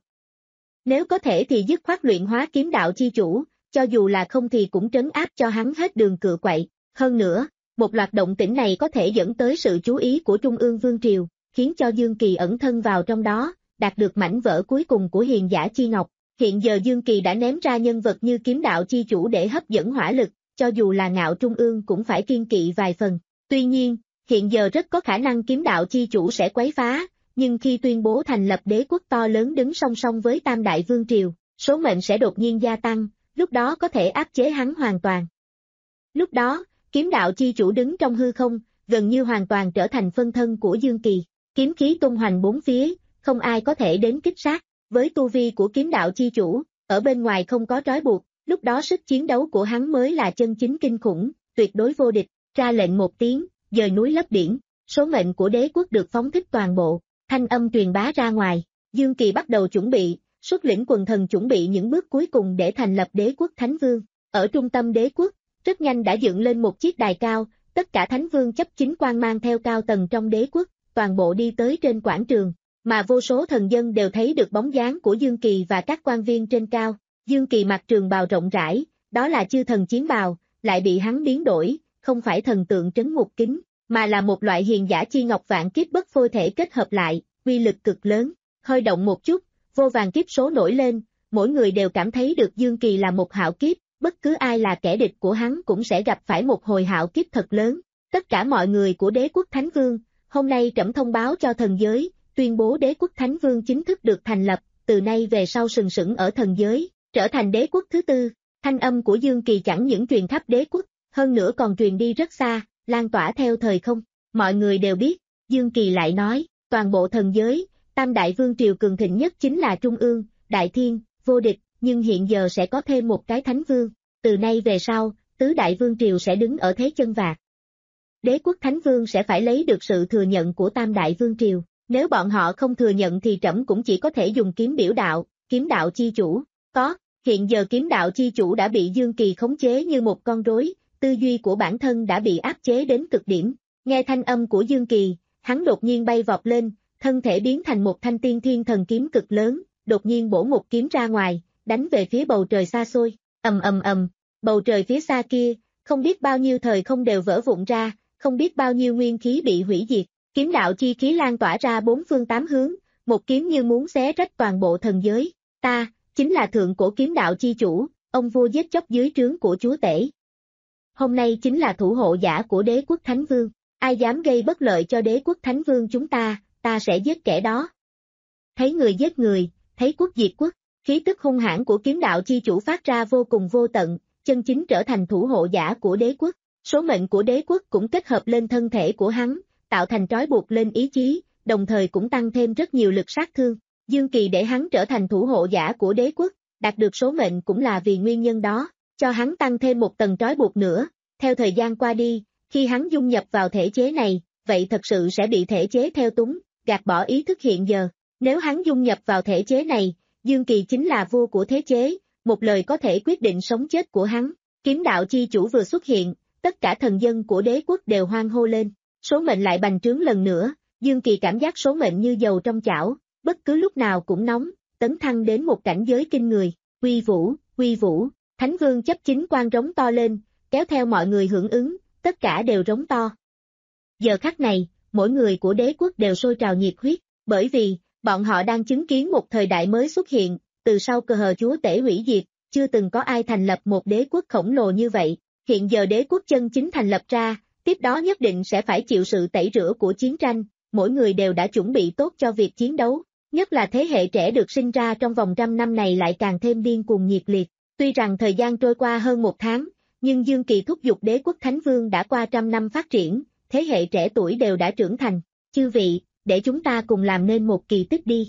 Nếu có thể thì dứt khoát luyện hóa kiếm đạo chi chủ, cho dù là không thì cũng trấn áp cho hắn hết đường cựa quậy. Hơn nữa, một loạt động tĩnh này có thể dẫn tới sự chú ý của Trung ương Vương Triều, khiến cho Dương Kỳ ẩn thân vào trong đó, đạt được mảnh vỡ cuối cùng của hiền giả chi ngọc. Hiện giờ Dương Kỳ đã ném ra nhân vật như kiếm đạo chi chủ để hấp dẫn hỏa lực, cho dù là ngạo trung ương cũng phải kiên kỵ vài phần. Tuy nhiên, hiện giờ rất có khả năng kiếm đạo chi chủ sẽ quấy phá, nhưng khi tuyên bố thành lập đế quốc to lớn đứng song song với Tam Đại Vương Triều, số mệnh sẽ đột nhiên gia tăng, lúc đó có thể áp chế hắn hoàn toàn. Lúc đó, kiếm đạo chi chủ đứng trong hư không, gần như hoàn toàn trở thành phân thân của Dương Kỳ, kiếm khí tung hoành bốn phía, không ai có thể đến kích sát. Với tu vi của kiếm đạo chi chủ, ở bên ngoài không có trói buộc, lúc đó sức chiến đấu của hắn mới là chân chính kinh khủng, tuyệt đối vô địch. Ra lệnh một tiếng, dời núi lấp biển, số mệnh của đế quốc được phóng thích toàn bộ, thanh âm truyền bá ra ngoài. Dương Kỳ bắt đầu chuẩn bị, xuất lĩnh quần thần chuẩn bị những bước cuối cùng để thành lập đế quốc Thánh Vương. Ở trung tâm đế quốc, rất nhanh đã dựng lên một chiếc đài cao, tất cả Thánh Vương chấp chính quan mang theo cao tầng trong đế quốc, toàn bộ đi tới trên quảng trường, mà vô số thần dân đều thấy được bóng dáng của Dương Kỳ và các quan viên trên cao. Dương Kỳ mặc trường bào rộng rãi, đó là chư thần chiến bào, lại bị hắn biến đổi, không phải thần tượng trấn ngục kính, mà là một loại hiền giả chi ngọc vạn kiếp bất phôi thể kết hợp lại, uy lực cực lớn. Hơi động một chút, vô vàn kiếp số nổi lên, mỗi người đều cảm thấy được Dương Kỳ là một hạo kiếp, bất cứ ai là kẻ địch của hắn cũng sẽ gặp phải một hồi hạo kiếp thật lớn. Tất cả mọi người của đế quốc Thánh Vương, hôm nay trẫm thông báo cho thần giới, tuyên bố đế quốc Thánh Vương chính thức được thành lập, từ nay về sau sừng sững ở thần giới, trở thành đế quốc thứ tư. Thanh âm của Dương Kỳ chẳng những truyền khắp đế quốc, hơn nữa còn truyền đi rất xa, lan tỏa theo thời không. Mọi người đều biết, Dương Kỳ lại nói, toàn bộ thần giới, Tam Đại Vương Triều cường thịnh nhất chính là Trung ương, Đại Thiên, vô địch, nhưng hiện giờ sẽ có thêm một cái Thánh Vương. Từ nay về sau, Tứ Đại Vương Triều sẽ đứng ở thế chân vạc. Đế quốc Thánh Vương sẽ phải lấy được sự thừa nhận của Tam Đại Vương Triều. Nếu bọn họ không thừa nhận thì trẫm cũng chỉ có thể dùng kiếm biểu đạo, kiếm đạo chi chủ. Có, hiện giờ kiếm đạo chi chủ đã bị Dương Kỳ khống chế như một con rối, tư duy của bản thân đã bị áp chế đến cực điểm. Nghe thanh âm của Dương Kỳ, hắn đột nhiên bay vọt lên, thân thể biến thành một thanh tiên thiên thần kiếm cực lớn, đột nhiên bổ một kiếm ra ngoài, đánh về phía bầu trời xa xôi. Ầm ầm ầm, bầu trời phía xa kia, không biết bao nhiêu thời không đều vỡ vụn ra, không biết bao nhiêu nguyên khí bị hủy diệt. Kiếm đạo chi khí lan tỏa ra bốn phương tám hướng, một kiếm như muốn xé rách toàn bộ thần giới. Ta, chính là thượng cổ kiếm đạo chi chủ, ông vua giết chóc dưới trướng của chúa tể. Hôm nay chính là thủ hộ giả của đế quốc Thánh Vương, ai dám gây bất lợi cho đế quốc Thánh Vương chúng ta, ta sẽ giết kẻ đó. Thấy người giết người, thấy quốc diệt quốc, khí tức hung hãn của kiếm đạo chi chủ phát ra vô cùng vô tận, chân chính trở thành thủ hộ giả của đế quốc. Số mệnh của đế quốc cũng kết hợp lên thân thể của hắn, tạo thành trói buộc lên ý chí, đồng thời cũng tăng thêm rất nhiều lực sát thương. Dương Kỳ để hắn trở thành thủ hộ giả của đế quốc, đạt được số mệnh cũng là vì nguyên nhân đó, cho hắn tăng thêm một tầng trói buộc nữa. Theo thời gian qua đi, khi hắn dung nhập vào thể chế này, vậy thật sự sẽ bị thể chế theo túng, gạt bỏ ý thức hiện giờ. Nếu hắn dung nhập vào thể chế này, Dương Kỳ chính là vua của thế chế, một lời có thể quyết định sống chết của hắn. Kiếm đạo chi chủ vừa xuất hiện, tất cả thần dân của đế quốc đều hoan hô lên. Số mệnh lại bành trướng lần nữa, Dương Kỳ cảm giác số mệnh như dầu trong chảo, bất cứ lúc nào cũng nóng, tấn thăng đến một cảnh giới kinh người. Uy vũ, uy vũ, Thánh Vương chấp chính quan rống to lên, kéo theo mọi người hưởng ứng, tất cả đều rống to. Giờ khắc này, mỗi người của đế quốc đều sôi trào nhiệt huyết, bởi vì, bọn họ đang chứng kiến một thời đại mới xuất hiện, từ sau cờ hờ chúa tể hủy diệt, chưa từng có ai thành lập một đế quốc khổng lồ như vậy. Hiện giờ đế quốc chân chính thành lập ra, tiếp đó nhất định sẽ phải chịu sự tẩy rửa của chiến tranh, mỗi người đều đã chuẩn bị tốt cho việc chiến đấu, nhất là thế hệ trẻ được sinh ra trong vòng trăm năm này lại càng thêm điên cuồng nhiệt liệt. Tuy rằng thời gian trôi qua hơn một tháng, nhưng Dương Kỳ thúc giục đế quốc Thánh Vương đã qua trăm năm phát triển, thế hệ trẻ tuổi đều đã trưởng thành. Chư vị, để chúng ta cùng làm nên một kỳ tích đi.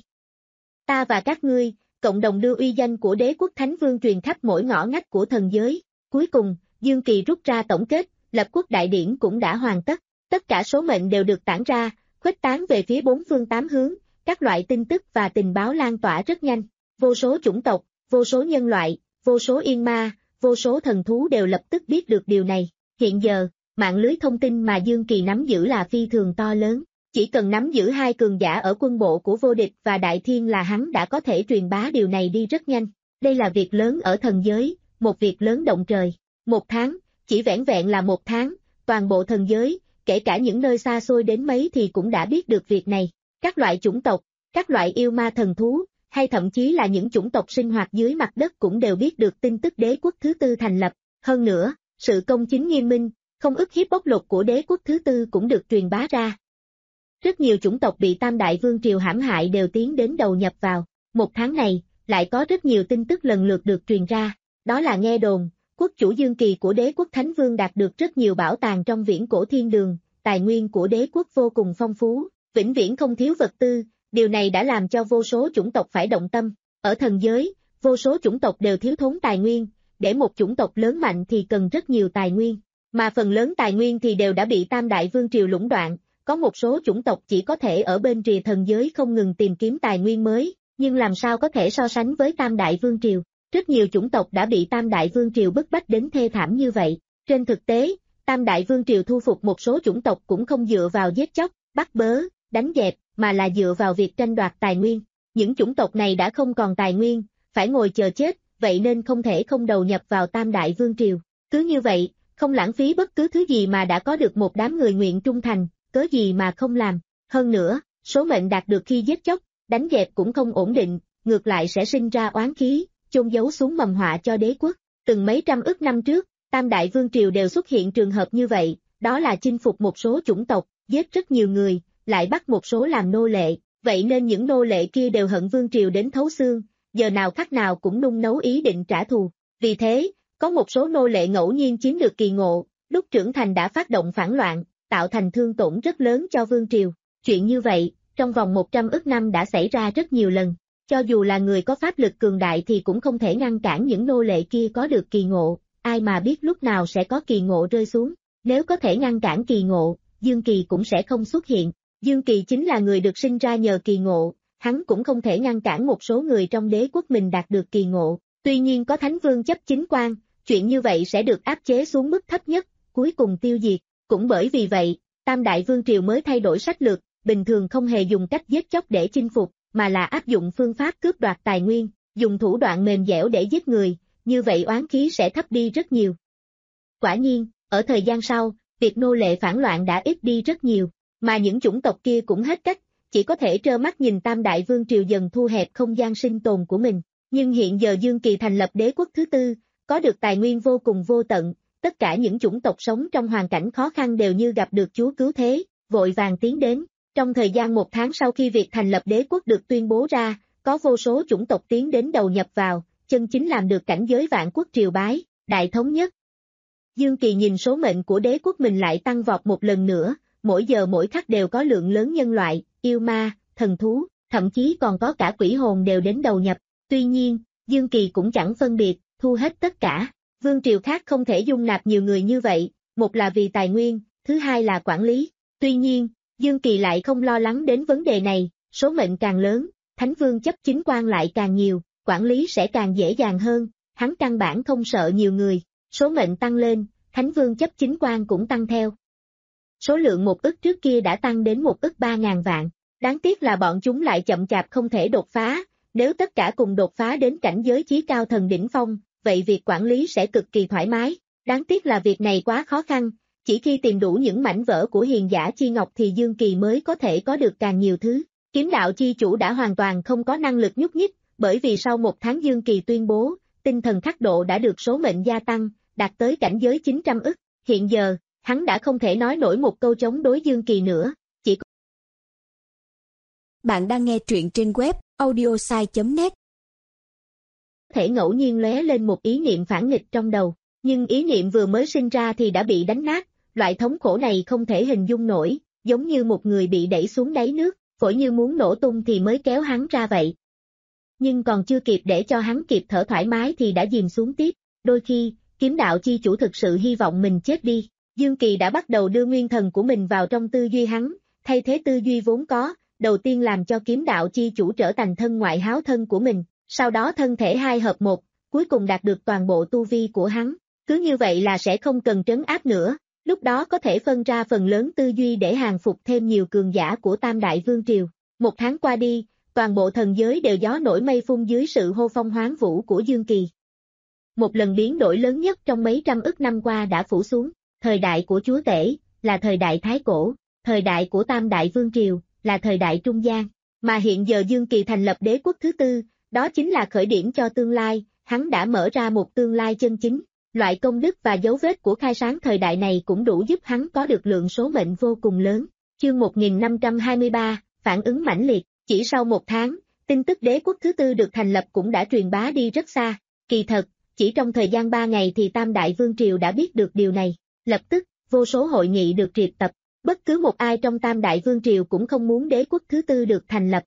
Ta và các ngươi, cộng đồng đưa uy danh của đế quốc Thánh Vương truyền khắp mỗi ngõ ngách của thần giới. Cuối cùng, Dương Kỳ rút ra tổng kết, lập quốc đại điển cũng đã hoàn tất, tất cả số mệnh đều được tản ra, khuếch tán về phía bốn phương tám hướng, các loại tin tức và tình báo lan tỏa rất nhanh, vô số chủng tộc, vô số nhân loại, vô số yên ma, vô số thần thú đều lập tức biết được điều này. Hiện giờ, mạng lưới thông tin mà Dương Kỳ nắm giữ là phi thường to lớn, chỉ cần nắm giữ hai cường giả ở quân bộ của vô địch và đại thiên là hắn đã có thể truyền bá điều này đi rất nhanh. Đây là việc lớn ở thần giới, một việc lớn động trời. Một tháng, chỉ vẻn vẹn là một tháng, toàn bộ thần giới, kể cả những nơi xa xôi đến mấy thì cũng đã biết được việc này. Các loại chủng tộc, các loại yêu ma thần thú, hay thậm chí là những chủng tộc sinh hoạt dưới mặt đất cũng đều biết được tin tức đế quốc thứ tư thành lập. Hơn nữa, sự công chính nghiêm minh, không ức hiếp bóc lột của đế quốc thứ tư cũng được truyền bá ra. Rất nhiều chủng tộc bị Tam Đại Vương Triều hãm hại đều tiến đến đầu nhập vào. Một tháng này, lại có rất nhiều tin tức lần lượt được truyền ra. Đó là nghe đồn, quốc chủ Dương Kỳ của đế quốc Thánh Vương đạt được rất nhiều bảo tàng trong viễn cổ thiên đường, tài nguyên của đế quốc vô cùng phong phú, vĩnh viễn không thiếu vật tư, điều này đã làm cho vô số chủng tộc phải động tâm. Ở thần giới, vô số chủng tộc đều thiếu thốn tài nguyên, để một chủng tộc lớn mạnh thì cần rất nhiều tài nguyên, mà phần lớn tài nguyên thì đều đã bị Tam Đại Vương Triều lũng đoạn, có một số chủng tộc chỉ có thể ở bên rìa thần giới không ngừng tìm kiếm tài nguyên mới, nhưng làm sao có thể so sánh với Tam Đại Vương Triều. Rất nhiều chủng tộc đã bị Tam Đại Vương Triều bức bách đến thê thảm như vậy. Trên thực tế, Tam Đại Vương Triều thu phục một số chủng tộc cũng không dựa vào giết chóc, bắt bớ, đánh dẹp, mà là dựa vào việc tranh đoạt tài nguyên. Những chủng tộc này đã không còn tài nguyên, phải ngồi chờ chết, vậy nên không thể không đầu nhập vào Tam Đại Vương Triều. Cứ như vậy, không lãng phí bất cứ thứ gì mà đã có được một đám người nguyện trung thành, cớ gì mà không làm. Hơn nữa, số mệnh đạt được khi giết chóc, đánh dẹp cũng không ổn định, ngược lại sẽ sinh ra oán khí, chôn giấu xuống mầm họa cho đế quốc. Từng mấy trăm ức năm trước, Tam Đại Vương Triều đều xuất hiện trường hợp như vậy, đó là chinh phục một số chủng tộc, giết rất nhiều người, lại bắt một số làm nô lệ, vậy nên những nô lệ kia đều hận vương triều đến thấu xương, giờ nào khắc nào cũng nung nấu ý định trả thù. Vì thế, có một số nô lệ ngẫu nhiên chiếm được kỳ ngộ, lúc trưởng thành đã phát động phản loạn, tạo thành thương tổn rất lớn cho vương triều. Chuyện như vậy, trong vòng một trăm ức năm đã xảy ra rất nhiều lần. Cho dù là người có pháp lực cường đại thì cũng không thể ngăn cản những nô lệ kia có được kỳ ngộ, ai mà biết lúc nào sẽ có kỳ ngộ rơi xuống. Nếu có thể ngăn cản kỳ ngộ, Dương Kỳ cũng sẽ không xuất hiện. Dương Kỳ chính là người được sinh ra nhờ kỳ ngộ, hắn cũng không thể ngăn cản một số người trong đế quốc mình đạt được kỳ ngộ. Tuy nhiên có Thánh Vương chấp chính quan, chuyện như vậy sẽ được áp chế xuống mức thấp nhất, cuối cùng tiêu diệt. Cũng bởi vì vậy, Tam Đại Vương Triều mới thay đổi sách lược, bình thường không hề dùng cách giết chóc để chinh phục, mà là áp dụng phương pháp cướp đoạt tài nguyên, dùng thủ đoạn mềm dẻo để giết người, như vậy oán khí sẽ thấp đi rất nhiều. Quả nhiên, ở thời gian sau, việc nô lệ phản loạn đã ít đi rất nhiều, mà những chủng tộc kia cũng hết cách, chỉ có thể trơ mắt nhìn Tam Đại Vương Triều dần thu hẹp không gian sinh tồn của mình. Nhưng hiện giờ Dương Kỳ thành lập đế quốc thứ tư, có được tài nguyên vô cùng vô tận, tất cả những chủng tộc sống trong hoàn cảnh khó khăn đều như gặp được Chúa cứu thế, vội vàng tiến đến. Trong thời gian một tháng sau khi việc thành lập đế quốc được tuyên bố ra, có vô số chủng tộc tiến đến đầu nhập vào, chân chính làm được cảnh giới vạn quốc triều bái, đại thống nhất. Dương Kỳ nhìn số mệnh của đế quốc mình lại tăng vọt một lần nữa, mỗi giờ mỗi khắc đều có lượng lớn nhân loại, yêu ma, thần thú, thậm chí còn có cả quỷ hồn đều đến đầu nhập. Tuy nhiên, Dương Kỳ cũng chẳng phân biệt, thu hết tất cả. Vương triều khác không thể dung nạp nhiều người như vậy, một là vì tài nguyên, thứ hai là quản lý. Tuy nhiên, Dương Kỳ lại không lo lắng đến vấn đề này, số mệnh càng lớn, Thánh Vương chấp chính quan lại càng nhiều, quản lý sẽ càng dễ dàng hơn, hắn căn bản không sợ nhiều người, số mệnh tăng lên, Thánh Vương chấp chính quan cũng tăng theo. Số lượng một ức trước kia đã tăng đến một ức ba ngàn vạn, đáng tiếc là bọn chúng lại chậm chạp không thể đột phá, nếu tất cả cùng đột phá đến cảnh giới chí cao thần đỉnh phong, vậy việc quản lý sẽ cực kỳ thoải mái, đáng tiếc là việc này quá khó khăn. Chỉ khi tìm đủ những mảnh vỡ của hiền giả chi ngọc thì Dương Kỳ mới có thể có được càng nhiều thứ. Kiếm đạo chi chủ đã hoàn toàn không có năng lực nhúc nhích, bởi vì sau một tháng Dương Kỳ tuyên bố, tinh thần khắc độ đã được số mệnh gia tăng, đạt tới cảnh giới chín trăm ức. Hiện giờ, hắn đã không thể nói nổi một câu chống đối Dương Kỳ nữa, chỉ có... Bạn đang nghe truyện trên web audiosai chấm net. Thể ngẫu nhiên lóe lên một ý niệm phản nghịch trong đầu, nhưng ý niệm vừa mới sinh ra thì đã bị đánh nát. Loại thống khổ này không thể hình dung nổi, giống như một người bị đẩy xuống đáy nước, phổi như muốn nổ tung thì mới kéo hắn ra vậy. Nhưng còn chưa kịp để cho hắn kịp thở thoải mái thì đã dìm xuống tiếp. Đôi khi, kiếm đạo chi chủ thực sự hy vọng mình chết đi. Dương Kỳ đã bắt đầu đưa nguyên thần của mình vào trong tư duy hắn, thay thế tư duy vốn có, đầu tiên làm cho kiếm đạo chi chủ trở thành thân ngoại háo thân của mình, sau đó thân thể hai hợp một, cuối cùng đạt được toàn bộ tu vi của hắn. Cứ như vậy là sẽ không cần trấn áp nữa. Lúc đó có thể phân ra phần lớn tư duy để hàng phục thêm nhiều cường giả của Tam Đại Vương Triều. Một tháng qua đi, toàn bộ thần giới đều gió nổi mây phun dưới sự hô phong hoán vũ của Dương Kỳ. Một lần biến đổi lớn nhất trong mấy trăm ức năm qua đã phủ xuống, thời đại của chúa tể, là thời đại Thái Cổ, thời đại của Tam Đại Vương Triều, là thời đại Trung Gian, mà hiện giờ Dương Kỳ thành lập đế quốc thứ tư, đó chính là khởi điểm cho tương lai, hắn đã mở ra một tương lai chân chính. Loại công đức và dấu vết của khai sáng thời đại này cũng đủ giúp hắn có được lượng số mệnh vô cùng lớn. Chương một nghìn năm trăm hai mươi ba, phản ứng mãnh liệt, chỉ sau một tháng, tin tức đế quốc thứ tư được thành lập cũng đã truyền bá đi rất xa. Kỳ thật, chỉ trong thời gian ba ngày thì Tam Đại Vương Triều đã biết được điều này. Lập tức, vô số hội nghị được triệu tập, bất cứ một ai trong Tam Đại Vương Triều cũng không muốn đế quốc thứ tư được thành lập.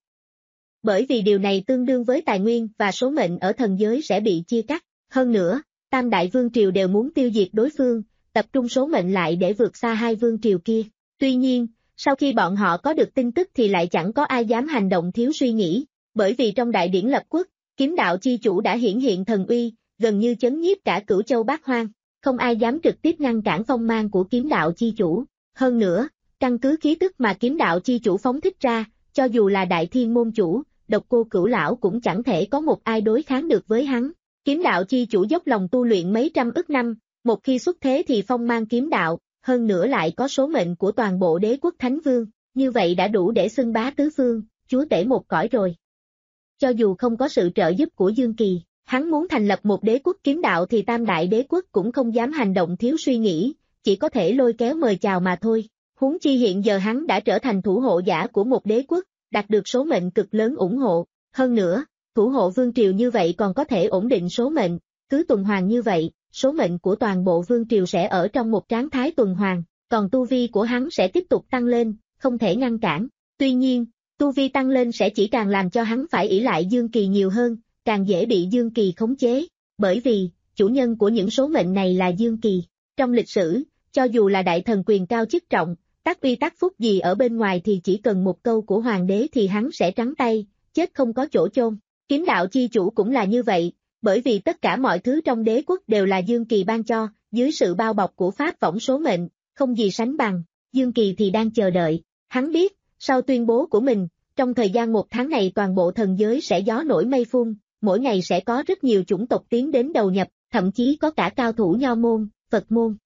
Bởi vì điều này tương đương với tài nguyên và số mệnh ở thần giới sẽ bị chia cắt. Hơn nữa, Tam Đại Vương Triều đều muốn tiêu diệt đối phương, tập trung số mệnh lại để vượt xa hai vương triều kia. Tuy nhiên, sau khi bọn họ có được tin tức thì lại chẳng có ai dám hành động thiếu suy nghĩ, bởi vì trong đại điển lập quốc, kiếm đạo chi chủ đã hiển hiện thần uy, gần như chấn nhiếp cả cửu châu bát hoang, không ai dám trực tiếp ngăn cản phong mang của kiếm đạo chi chủ. Hơn nữa, căn cứ khí tức mà kiếm đạo chi chủ phóng thích ra, cho dù là đại thiên môn chủ, Độc Cô Cửu Lão cũng chẳng thể có một ai đối kháng được với hắn. Kiếm đạo chi chủ dốc lòng tu luyện mấy trăm ức năm, một khi xuất thế thì phong mang kiếm đạo, hơn nữa lại có số mệnh của toàn bộ đế quốc Thánh Vương, như vậy đã đủ để xưng bá tứ phương, chúa tể một cõi rồi. Cho dù không có sự trợ giúp của Dương Kỳ, hắn muốn thành lập một đế quốc kiếm đạo thì Tam Đại Đế quốc cũng không dám hành động thiếu suy nghĩ, chỉ có thể lôi kéo mời chào mà thôi. Huống chi hiện giờ hắn đã trở thành thủ hộ giả của một đế quốc, đạt được số mệnh cực lớn ủng hộ. Hơn nữa, thủ hộ vương triều như vậy còn có thể ổn định số mệnh, cứ tuần hoàn như vậy, số mệnh của toàn bộ vương triều sẽ ở trong một trạng thái tuần hoàn, còn tu vi của hắn sẽ tiếp tục tăng lên, không thể ngăn cản. Tuy nhiên, tu vi tăng lên sẽ chỉ càng làm cho hắn phải ỷ lại Dương Kỳ nhiều hơn, càng dễ bị Dương Kỳ khống chế, bởi vì, chủ nhân của những số mệnh này là Dương Kỳ. Trong lịch sử, cho dù là đại thần quyền cao chức trọng, tác uy tác phúc gì ở bên ngoài thì chỉ cần một câu của hoàng đế thì hắn sẽ trắng tay, chết không có chỗ chôn. Kiếm đạo chi chủ cũng là như vậy, bởi vì tất cả mọi thứ trong đế quốc đều là Dương Kỳ ban cho, dưới sự bao bọc của pháp võng số mệnh, không gì sánh bằng. Dương Kỳ thì đang chờ đợi, hắn biết, sau tuyên bố của mình, trong thời gian một tháng này toàn bộ thần giới sẽ gió nổi mây phun, mỗi ngày sẽ có rất nhiều chủng tộc tiến đến đầu nhập, thậm chí có cả cao thủ nho môn, Phật môn.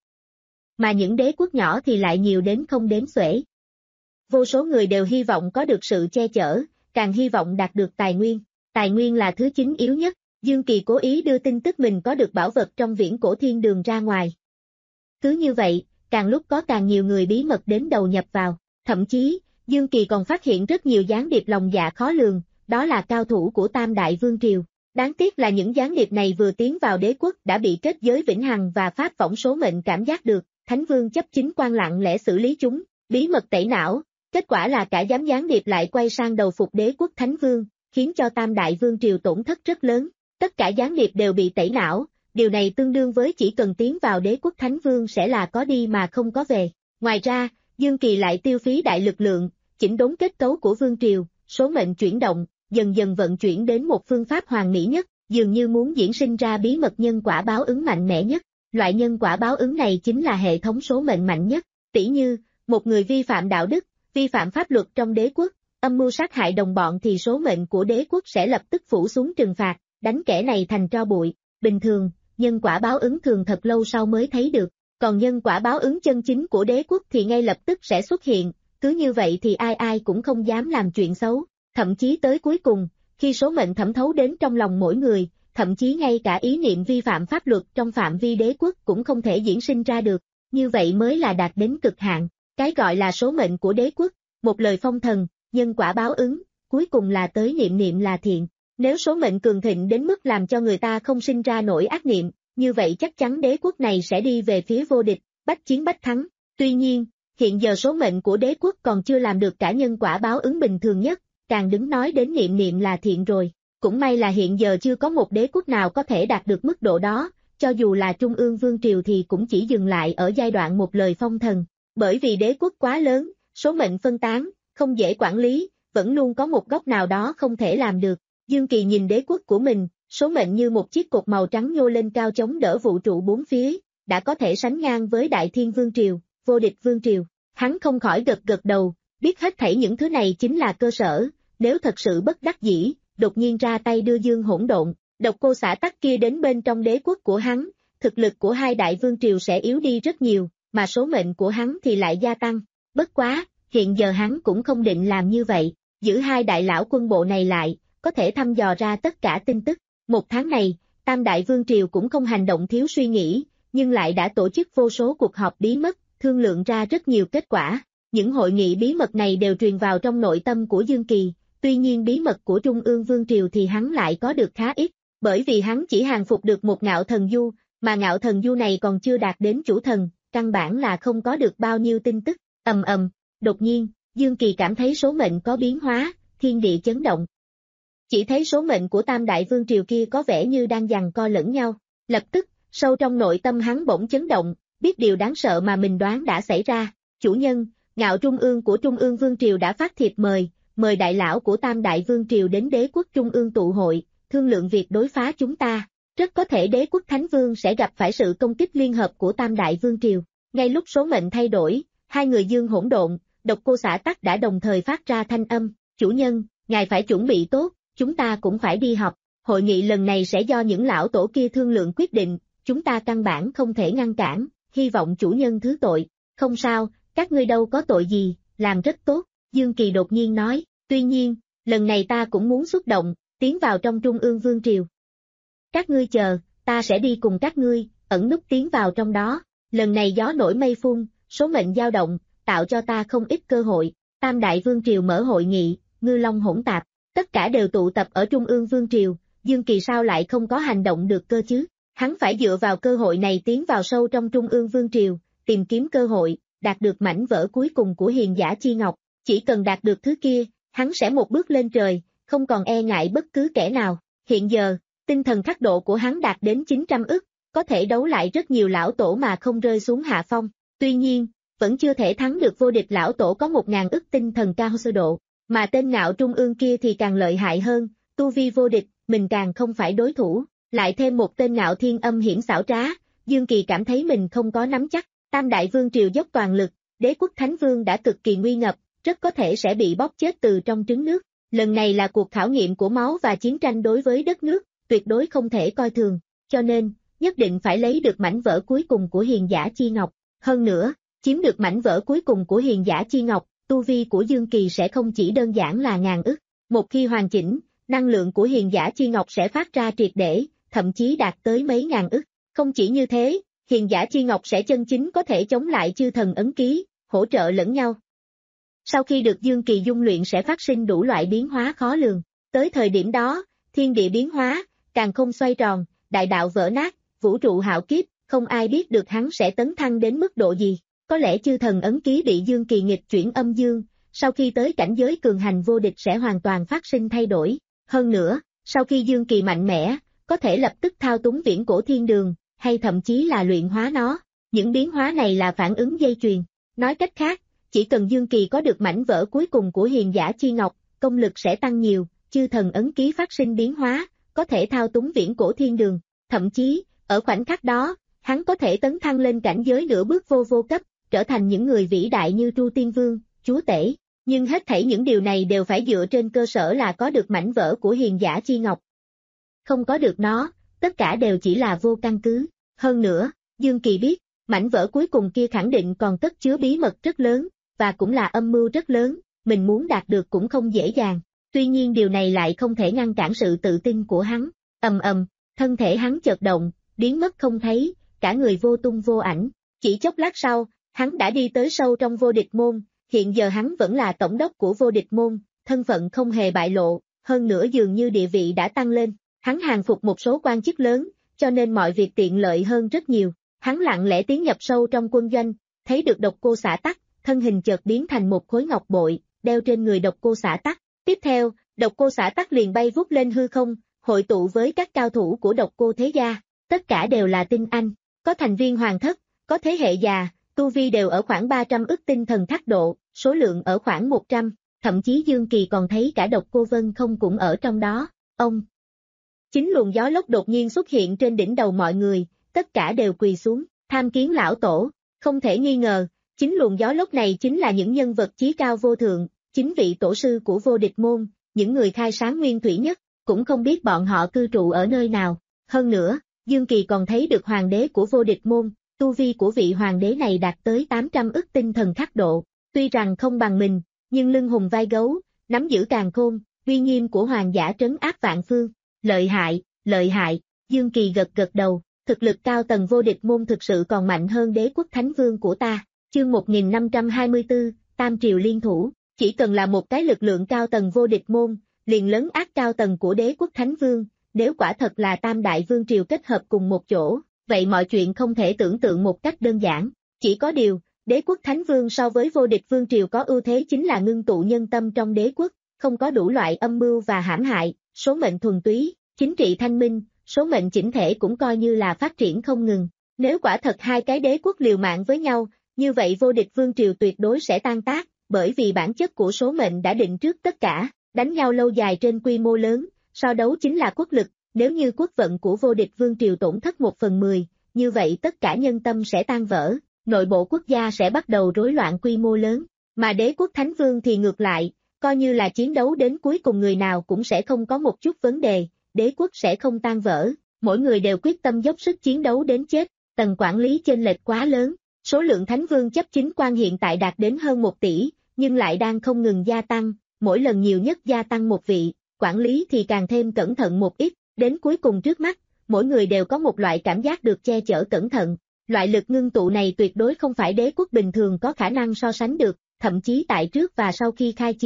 Mà những đế quốc nhỏ thì lại nhiều đến không đếm xuể. Vô số người đều hy vọng có được sự che chở, càng hy vọng đạt được tài nguyên. Tài nguyên là thứ chính yếu nhất, Dương Kỳ cố ý đưa tin tức mình có được bảo vật trong viễn cổ thiên đường ra ngoài. Cứ như vậy, càng lúc có càng nhiều người bí mật đến đầu nhập vào, thậm chí, Dương Kỳ còn phát hiện rất nhiều gián điệp lòng dạ khó lường, đó là cao thủ của Tam Đại Vương Triều. Đáng tiếc là những gián điệp này vừa tiến vào đế quốc đã bị kết giới vĩnh hằng và pháp võng số mệnh cảm giác được, Thánh Vương chấp chính quan lặng lẽ xử lý chúng, bí mật tẩy não, kết quả là cả đám gián điệp lại quay sang đầu phục đế quốc Thánh Vương, khiến cho Tam Đại Vương Triều tổn thất rất lớn, tất cả gián điệp đều bị tẩy não, điều này tương đương với chỉ cần tiến vào đế quốc Thánh Vương sẽ là có đi mà không có về. Ngoài ra, Dương Kỳ lại tiêu phí đại lực lượng, chỉnh đốn kết cấu của Vương Triều, số mệnh chuyển động, dần dần vận chuyển đến một phương pháp hoàn mỹ nhất, dường như muốn diễn sinh ra bí mật nhân quả báo ứng mạnh mẽ nhất. Loại nhân quả báo ứng này chính là hệ thống số mệnh mạnh nhất, tỉ như, một người vi phạm đạo đức, vi phạm pháp luật trong đế quốc, âm mưu sát hại đồng bọn thì số mệnh của đế quốc sẽ lập tức phủ xuống trừng phạt, đánh kẻ này thành tro bụi. Bình thường, nhân quả báo ứng thường thật lâu sau mới thấy được, còn nhân quả báo ứng chân chính của đế quốc thì ngay lập tức sẽ xuất hiện, cứ như vậy thì ai ai cũng không dám làm chuyện xấu, thậm chí tới cuối cùng, khi số mệnh thẩm thấu đến trong lòng mỗi người, thậm chí ngay cả ý niệm vi phạm pháp luật trong phạm vi đế quốc cũng không thể diễn sinh ra được, như vậy mới là đạt đến cực hạn, cái gọi là số mệnh của đế quốc, một lời phong thần, nhân quả báo ứng, cuối cùng là tới niệm niệm là thiện. Nếu số mệnh cường thịnh đến mức làm cho người ta không sinh ra nổi ác niệm, như vậy chắc chắn đế quốc này sẽ đi về phía vô địch, bách chiến bách thắng. Tuy nhiên, hiện giờ số mệnh của đế quốc còn chưa làm được cả nhân quả báo ứng bình thường nhất, càng đứng nói đến niệm niệm là thiện rồi. Cũng may là hiện giờ chưa có một đế quốc nào có thể đạt được mức độ đó, cho dù là Trung ương Vương Triều thì cũng chỉ dừng lại ở giai đoạn một lời phong thần. Bởi vì đế quốc quá lớn, số mệnh phân tán, không dễ quản lý, vẫn luôn có một góc nào đó không thể làm được. Dương Kỳ nhìn đế quốc của mình, số mệnh như một chiếc cột màu trắng nhô lên cao chống đỡ vũ trụ bốn phía, đã có thể sánh ngang với Đại Thiên Vương Triều, vô địch Vương Triều. Hắn không khỏi gật gật đầu, biết hết thảy những thứ này chính là cơ sở, nếu thật sự bất đắc dĩ, đột nhiên ra tay đưa Dương Hỗn Độn, Độc Cô Xả Tắc kia đến bên trong đế quốc của hắn, thực lực của hai đại vương triều sẽ yếu đi rất nhiều, mà số mệnh của hắn thì lại gia tăng. Bất quá, hiện giờ hắn cũng không định làm như vậy, giữ hai đại lão quân bộ này lại, có thể thăm dò ra tất cả tin tức. Một tháng này, Tam Đại Vương Triều cũng không hành động thiếu suy nghĩ, nhưng lại đã tổ chức vô số cuộc họp bí mật, thương lượng ra rất nhiều kết quả. Những hội nghị bí mật này đều truyền vào trong nội tâm của Dương Kỳ, tuy nhiên bí mật của Trung ương Vương Triều thì hắn lại có được khá ít, bởi vì hắn chỉ hàng phục được một ngạo thần du, mà ngạo thần du này còn chưa đạt đến chủ thần, căn bản là không có được bao nhiêu tin tức. Ầm ầm, đột nhiên, Dương Kỳ cảm thấy số mệnh có biến hóa, thiên địa chấn động. Chỉ thấy số mệnh của Tam Đại Vương Triều kia có vẻ như đang giằng co lẫn nhau, lập tức, sâu trong nội tâm hắn bỗng chấn động, biết điều đáng sợ mà mình đoán đã xảy ra. Chủ nhân, ngạo trung ương của Trung ương Vương Triều đã phát thiệp mời, mời đại lão của Tam Đại Vương Triều đến đế quốc Trung ương tụ hội, thương lượng việc đối phá chúng ta. Rất có thể đế quốc Thánh Vương sẽ gặp phải sự công kích liên hợp của Tam Đại Vương Triều. Ngay lúc số mệnh thay đổi, hai người Dương Hỗn Độn, Độc Cô Xả Tắc đã đồng thời phát ra thanh âm, chủ nhân, ngài phải chuẩn bị tốt, chúng ta cũng phải đi họp. Hội nghị lần này sẽ do những lão tổ kia thương lượng quyết định, chúng ta căn bản không thể ngăn cản, hy vọng chủ nhân thứ tội. Không sao, các ngươi đâu có tội gì, làm rất tốt, Dương Kỳ đột nhiên nói, tuy nhiên, lần này ta cũng muốn xuất động, tiến vào trong Trung ương Vương Triều. Các ngươi chờ, ta sẽ đi cùng các ngươi, ẩn núp tiến vào trong đó, lần này gió nổi mây phun, số mệnh dao động, tạo cho ta không ít cơ hội. Tam Đại Vương Triều mở hội nghị, ngư long hỗn tạp, tất cả đều tụ tập ở Trung ương Vương Triều, Dương Kỳ sao lại không có hành động được cơ chứ? Hắn phải dựa vào cơ hội này tiến vào sâu trong Trung ương Vương Triều, tìm kiếm cơ hội, đạt được mảnh vỡ cuối cùng của hiền giả chi ngọc, chỉ cần đạt được thứ kia, hắn sẽ một bước lên trời, không còn e ngại bất cứ kẻ nào. Hiện giờ, tinh thần khắc độ của hắn đạt đến chín trăm ức, có thể đấu lại rất nhiều lão tổ mà không rơi xuống hạ phong. Tuy nhiên, vẫn chưa thể thắng được vô địch lão tổ có một ngàn ức tinh thần cao sơ độ, mà tên ngạo trung ương kia thì càng lợi hại hơn, tu vi vô địch, mình càng không phải đối thủ, lại thêm một tên ngạo thiên âm hiểm xảo trá, Dương Kỳ cảm thấy mình không có nắm chắc. Tam đại vương triều dốc toàn lực, đế quốc thánh vương đã cực kỳ nguy ngập, rất có thể sẽ bị bóp chết từ trong trứng nước. Lần này là cuộc khảo nghiệm của máu và chiến tranh đối với đất nước, tuyệt đối không thể coi thường, cho nên, nhất định phải lấy được mảnh vỡ cuối cùng của hiền giả chi ngọc. Hơn nữa, chiếm được mảnh vỡ cuối cùng của hiền giả chi ngọc, tu vi của Dương Kỳ sẽ không chỉ đơn giản là ngàn ức. Một khi hoàn chỉnh, năng lượng của hiền giả chi ngọc sẽ phát ra triệt để, thậm chí đạt tới mấy ngàn ức. Không chỉ như thế, hiền giả chi ngọc sẽ chân chính có thể chống lại chư thần ấn ký, hỗ trợ lẫn nhau. Sau khi được Dương Kỳ dung luyện sẽ phát sinh đủ loại biến hóa khó lường. Tới thời điểm đó, thiên địa biến hóa, càn khôn xoay tròn, đại đạo vỡ nát, vũ trụ hạo kiếp, không ai biết được hắn sẽ tấn thăng đến mức độ gì. Có lẽ chư thần ấn ký bị Dương Kỳ nghịch chuyển âm dương, sau khi tới cảnh giới cường hành vô địch sẽ hoàn toàn phát sinh thay đổi. Hơn nữa, sau khi Dương Kỳ mạnh mẽ, có thể lập tức thao túng viễn cổ thiên đường, hay thậm chí là luyện hóa nó. Những biến hóa này là phản ứng dây chuyền. Nói cách khác, chỉ cần Dương Kỳ có được mảnh vỡ cuối cùng của hiền giả chi ngọc, công lực sẽ tăng nhiều, chư thần ấn ký phát sinh biến hóa, có thể thao túng viễn cổ thiên đường. Thậm chí, ở khoảnh khắc đó, hắn có thể tấn thăng lên cảnh giới nửa bước vô vô cấp, trở thành những người vĩ đại như Tru Tiên Vương, Chúa Tể. Nhưng hết thảy những điều này đều phải dựa trên cơ sở là có được mảnh vỡ của hiền giả chi ngọc. Không có được nó, tất cả đều chỉ là vô căn cứ. Hơn nữa, Dương Kỳ biết, mảnh vỡ cuối cùng kia khẳng định còn cất chứa bí mật rất lớn, và cũng là âm mưu rất lớn, mình muốn đạt được cũng không dễ dàng. Tuy nhiên điều này lại không thể ngăn cản sự tự tin của hắn. Ầm ầm, thân thể hắn chợt động, biến mất không thấy, cả người vô tung vô ảnh. Chỉ chốc lát sau, hắn đã đi tới sâu trong vô địch môn, hiện giờ hắn vẫn là tổng đốc của vô địch môn, thân phận không hề bại lộ, hơn nữa dường như địa vị đã tăng lên. Hắn hàng phục một số quan chức lớn, cho nên mọi việc tiện lợi hơn rất nhiều. Hắn lặng lẽ tiến nhập sâu trong quân doanh, thấy được độc cô xả tắc, thân hình chợt biến thành một khối ngọc bội, đeo trên người độc cô xả tắc. Tiếp theo, độc cô xả tắc liền bay vút lên hư không, hội tụ với các cao thủ của độc cô thế gia, tất cả đều là tinh anh, có thành viên hoàng thất, có thế hệ già, tu vi đều ở khoảng ba trăm ức tinh thần thác độ, số lượng ở khoảng một trăm, thậm chí Dương Kỳ còn thấy cả độc cô Vân Không cũng ở trong đó. Ông Chính luồng gió lốc đột nhiên xuất hiện trên đỉnh đầu mọi người, tất cả đều quỳ xuống, tham kiến lão tổ. Không thể nghi ngờ, chính luồng gió lốc này chính là những nhân vật chí cao vô thượng, chính vị tổ sư của vô địch môn, những người khai sáng nguyên thủy nhất, cũng không biết bọn họ cư trụ ở nơi nào. Hơn nữa, Dương Kỳ còn thấy được hoàng đế của vô địch môn, tu vi của vị hoàng đế này đạt tới tám trăm ức tinh thần khắc độ, tuy rằng không bằng mình, nhưng lưng hùng vai gấu, nắm giữ càn khôn, uy nghiêm của hoàng giả trấn áp vạn phương. Lợi hại, lợi hại, Dương Kỳ gật gật đầu, thực lực cao tầng vô địch môn thực sự còn mạnh hơn đế quốc thánh vương của ta. Chương một nghìn năm trăm hai mươi tư, Tam Triều liên thủ, chỉ cần là một cái lực lượng cao tầng vô địch môn, liền lấn át cao tầng của đế quốc thánh vương, nếu quả thật là tam đại vương triều kết hợp cùng một chỗ, vậy mọi chuyện không thể tưởng tượng một cách đơn giản. Chỉ có điều, đế quốc thánh vương so với vô địch vương triều có ưu thế chính là ngưng tụ nhân tâm trong đế quốc, không có đủ loại âm mưu và hãm hại, số mệnh thuần túy, chính trị thanh minh, số mệnh chỉnh thể cũng coi như là phát triển không ngừng. Nếu quả thật hai cái đế quốc liều mạng với nhau, như vậy vô địch vương triều tuyệt đối sẽ tan tác, bởi vì bản chất của số mệnh đã định trước tất cả, đánh nhau lâu dài trên quy mô lớn, so đấu chính là quốc lực, nếu như quốc vận của vô địch vương triều tổn thất một phần mười, như vậy tất cả nhân tâm sẽ tan vỡ, nội bộ quốc gia sẽ bắt đầu rối loạn quy mô lớn, mà đế quốc thánh vương thì ngược lại, coi như là chiến đấu đến cuối cùng người nào cũng sẽ không có một chút vấn đề, đế quốc sẽ không tan vỡ, mỗi người đều quyết tâm dốc sức chiến đấu đến chết, tầng quản lý chênh lệch quá lớn, số lượng thánh vương chấp chính quan hiện tại đạt đến hơn một tỷ, nhưng lại đang không ngừng gia tăng, mỗi lần nhiều nhất gia tăng một vị, quản lý thì càng thêm cẩn thận một ít, đến cuối cùng trước mắt, mỗi người đều có một loại cảm giác được che chở cẩn thận, loại lực ngưng tụ này tuyệt đối không phải đế quốc bình thường có khả năng so sánh được, thậm chí tại trước và sau khi khai chiến,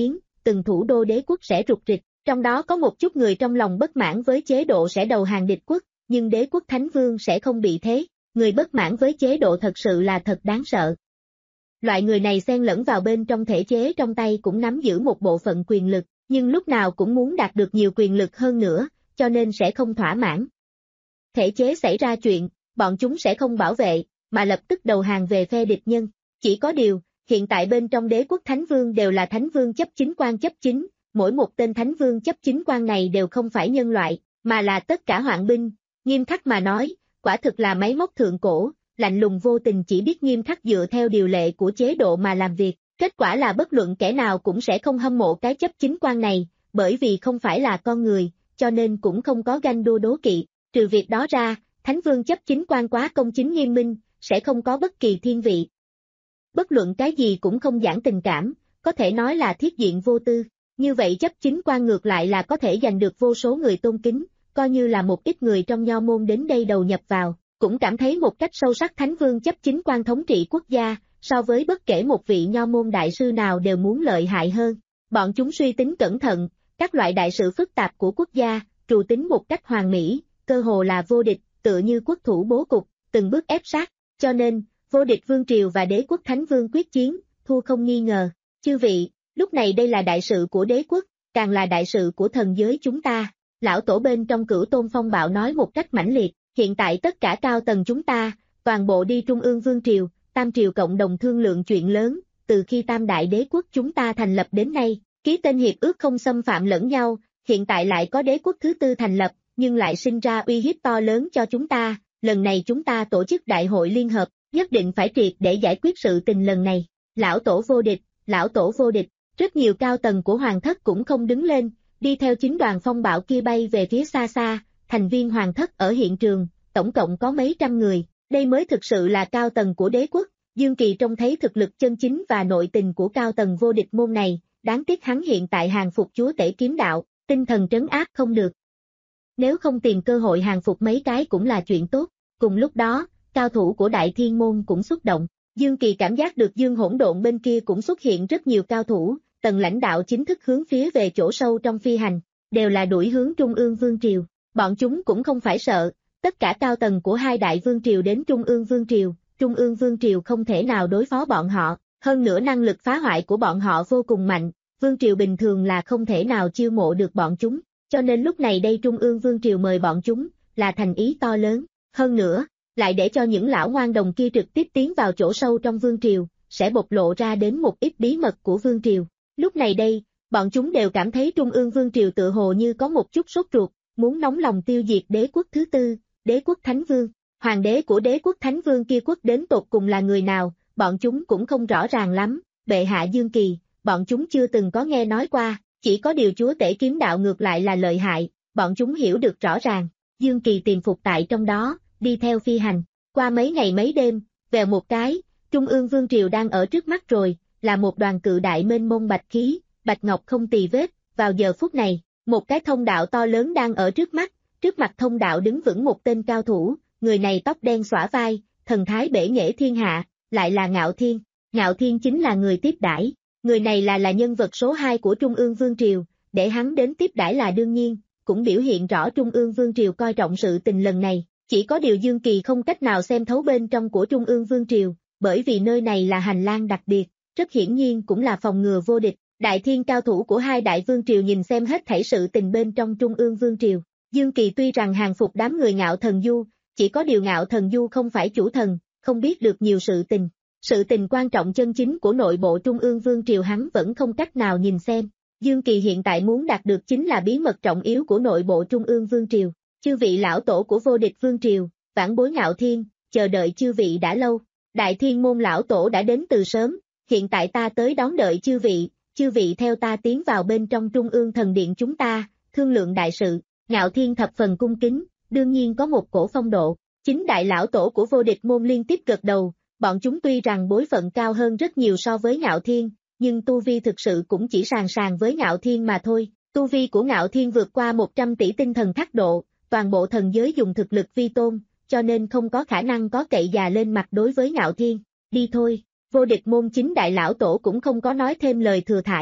từng thủ đô đế quốc sẽ rục rịch, trong đó có một chút người trong lòng bất mãn với chế độ sẽ đầu hàng địch quốc, nhưng đế quốc Thánh Vương sẽ không bị thế, người bất mãn với chế độ thật sự là thật đáng sợ. Loại người này xen lẫn vào bên trong thể chế trong tay cũng nắm giữ một bộ phận quyền lực, nhưng lúc nào cũng muốn đạt được nhiều quyền lực hơn nữa, cho nên sẽ không thỏa mãn. Thể chế xảy ra chuyện, bọn chúng sẽ không bảo vệ, mà lập tức đầu hàng về phe địch nhân. Chỉ có điều, hiện tại bên trong đế quốc Thánh Vương đều là Thánh Vương chấp chính quan chấp chính, mỗi một tên Thánh Vương chấp chính quan này đều không phải nhân loại, mà là tất cả hoạn binh, nghiêm khắc mà nói, quả thực là máy móc thượng cổ, lạnh lùng vô tình chỉ biết nghiêm khắc dựa theo điều lệ của chế độ mà làm việc, kết quả là bất luận kẻ nào cũng sẽ không hâm mộ cái chấp chính quan này, bởi vì không phải là con người, cho nên cũng không có ganh đua đố kỵ, trừ việc đó ra, Thánh Vương chấp chính quan quá công chính nghiêm minh, sẽ không có bất kỳ thiên vị. Bất luận cái gì cũng không giảng tình cảm, có thể nói là thiết diện vô tư, như vậy chấp chính quan ngược lại là có thể giành được vô số người tôn kính, coi như là một ít người trong nho môn đến đây đầu nhập vào, cũng cảm thấy một cách sâu sắc Thánh Vương chấp chính quan thống trị quốc gia, so với bất kể một vị nho môn đại sư nào đều muốn lợi hại hơn. Bọn chúng suy tính cẩn thận, các loại đại sự phức tạp của quốc gia, trù tính một cách hoàn mỹ, cơ hồ là vô địch, tựa như quốc thủ bố cục, từng bước ép sát, cho nên, vô địch vương triều và đế quốc Thánh Vương quyết chiến, thua không nghi ngờ. Chư vị, lúc này đây là đại sự của đế quốc, càng là đại sự của thần giới chúng ta. Lão tổ bên trong Cửu Tôn Phong Bạo nói một cách mãnh liệt, hiện tại tất cả cao tầng chúng ta, toàn bộ đi Trung ương Vương Triều, Tam Triều cộng đồng thương lượng chuyện lớn, từ khi Tam Đại Đế Quốc chúng ta thành lập đến nay, ký tên hiệp ước không xâm phạm lẫn nhau, hiện tại lại có đế quốc thứ tư thành lập, nhưng lại sinh ra uy hiếp to lớn cho chúng ta, lần này chúng ta tổ chức đại hội liên hợp, nhất định phải triệt để giải quyết sự tình lần này. Lão tổ vô địch, lão tổ vô địch, rất nhiều cao tầng của hoàng thất cũng không đứng lên, đi theo chính đoàn phong bạo kia bay về phía xa xa, thành viên hoàng thất ở hiện trường, tổng cộng có mấy trăm người, đây mới thực sự là cao tầng của đế quốc. Dương Kỳ trông thấy thực lực chân chính và nội tình của cao tầng vô địch môn này, đáng tiếc hắn hiện tại hàng phục chúa tể kiếm đạo, tinh thần trấn áp không được. Nếu không tìm cơ hội hàng phục mấy cái cũng là chuyện tốt, cùng lúc đó, cao thủ của Đại Thiên Môn cũng xuất động, Dương Kỳ cảm giác được Dương Hỗn Độn bên kia cũng xuất hiện rất nhiều cao thủ, tầng lãnh đạo chính thức hướng phía về chỗ sâu trong phi hành, đều là đuổi hướng Trung ương Vương Triều, bọn chúng cũng không phải sợ, tất cả cao tầng của hai đại Vương Triều đến Trung ương Vương Triều. Trung ương Vương Triều không thể nào đối phó bọn họ, hơn nữa năng lực phá hoại của bọn họ vô cùng mạnh, Vương Triều bình thường là không thể nào chiêu mộ được bọn chúng, cho nên lúc này đây Trung ương Vương Triều mời bọn chúng, là thành ý to lớn, hơn nữa, lại để cho những lão ngoan đồng kia trực tiếp tiến vào chỗ sâu trong Vương Triều, sẽ bộc lộ ra đến một ít bí mật của Vương Triều. Lúc này đây, bọn chúng đều cảm thấy Trung ương Vương Triều tự hồ như có một chút sốt ruột, muốn nóng lòng tiêu diệt đế quốc thứ tư, đế quốc Thánh Vương. Hoàng đế của đế quốc Thánh Vương kia quốc đến tột cùng là người nào, bọn chúng cũng không rõ ràng lắm, bệ hạ Dương Kỳ, bọn chúng chưa từng có nghe nói qua, chỉ có điều chúa tể kiếm đạo ngược lại là lợi hại, bọn chúng hiểu được rõ ràng, Dương Kỳ tiềm phục tại trong đó, đi theo phi hành, qua mấy ngày mấy đêm, vèo một cái, Trung ương Vương Triều đang ở trước mắt rồi, là một đoàn cự đại mênh mông bạch khí, bạch ngọc không tì vết, vào giờ phút này, một cái thông đạo to lớn đang ở trước mắt, trước mặt thông đạo đứng vững một tên cao thủ. Người này tóc đen xõa vai, thần thái bể nghệ thiên hạ, lại là Ngạo Thiên. Ngạo Thiên chính là người tiếp đãi. Người này là là nhân vật số hai của Trung ương Vương Triều, để hắn đến tiếp đãi là đương nhiên, cũng biểu hiện rõ Trung ương Vương Triều coi trọng sự tình lần này. Chỉ có điều Dương Kỳ không cách nào xem thấu bên trong của Trung ương Vương Triều, bởi vì nơi này là hành lang đặc biệt, rất hiển nhiên cũng là phòng ngừa vô địch. Đại thiên cao thủ của hai đại Vương Triều nhìn xem hết thảy sự tình bên trong Trung ương Vương Triều. Dương Kỳ tuy rằng hàng phục đám người Ngạo Thần Du, chỉ có điều Ngạo Thần Du không phải chủ thần, không biết được nhiều sự tình. Sự tình quan trọng chân chính của nội bộ Trung ương Vương Triều hắn vẫn không cách nào nhìn xem. Dương Kỳ hiện tại muốn đạt được chính là bí mật trọng yếu của nội bộ Trung ương Vương Triều. Chư vị lão tổ của vô địch Vương Triều, vãn bối Ngạo Thiên, chờ đợi chư vị đã lâu. Đại Thiên Môn lão tổ đã đến từ sớm, hiện tại ta tới đón đợi chư vị, chư vị theo ta tiến vào bên trong Trung ương Thần Điện chúng ta, thương lượng đại sự. Ngạo Thiên thập phần cung kính, đương nhiên có một cổ phong độ. Chính đại lão tổ của vô địch môn liên tiếp gật đầu, bọn chúng tuy rằng bối phận cao hơn rất nhiều so với Ngạo Thiên, nhưng tu vi thực sự cũng chỉ sàn sàn với Ngạo Thiên mà thôi. Tu vi của Ngạo Thiên vượt qua một trăm tỷ tinh thần thác độ, toàn bộ thần giới dùng thực lực vi tôn, cho nên không có khả năng có cậy già lên mặt đối với Ngạo Thiên. Đi thôi, vô địch môn chính đại lão tổ cũng không có nói thêm lời thừa thãi,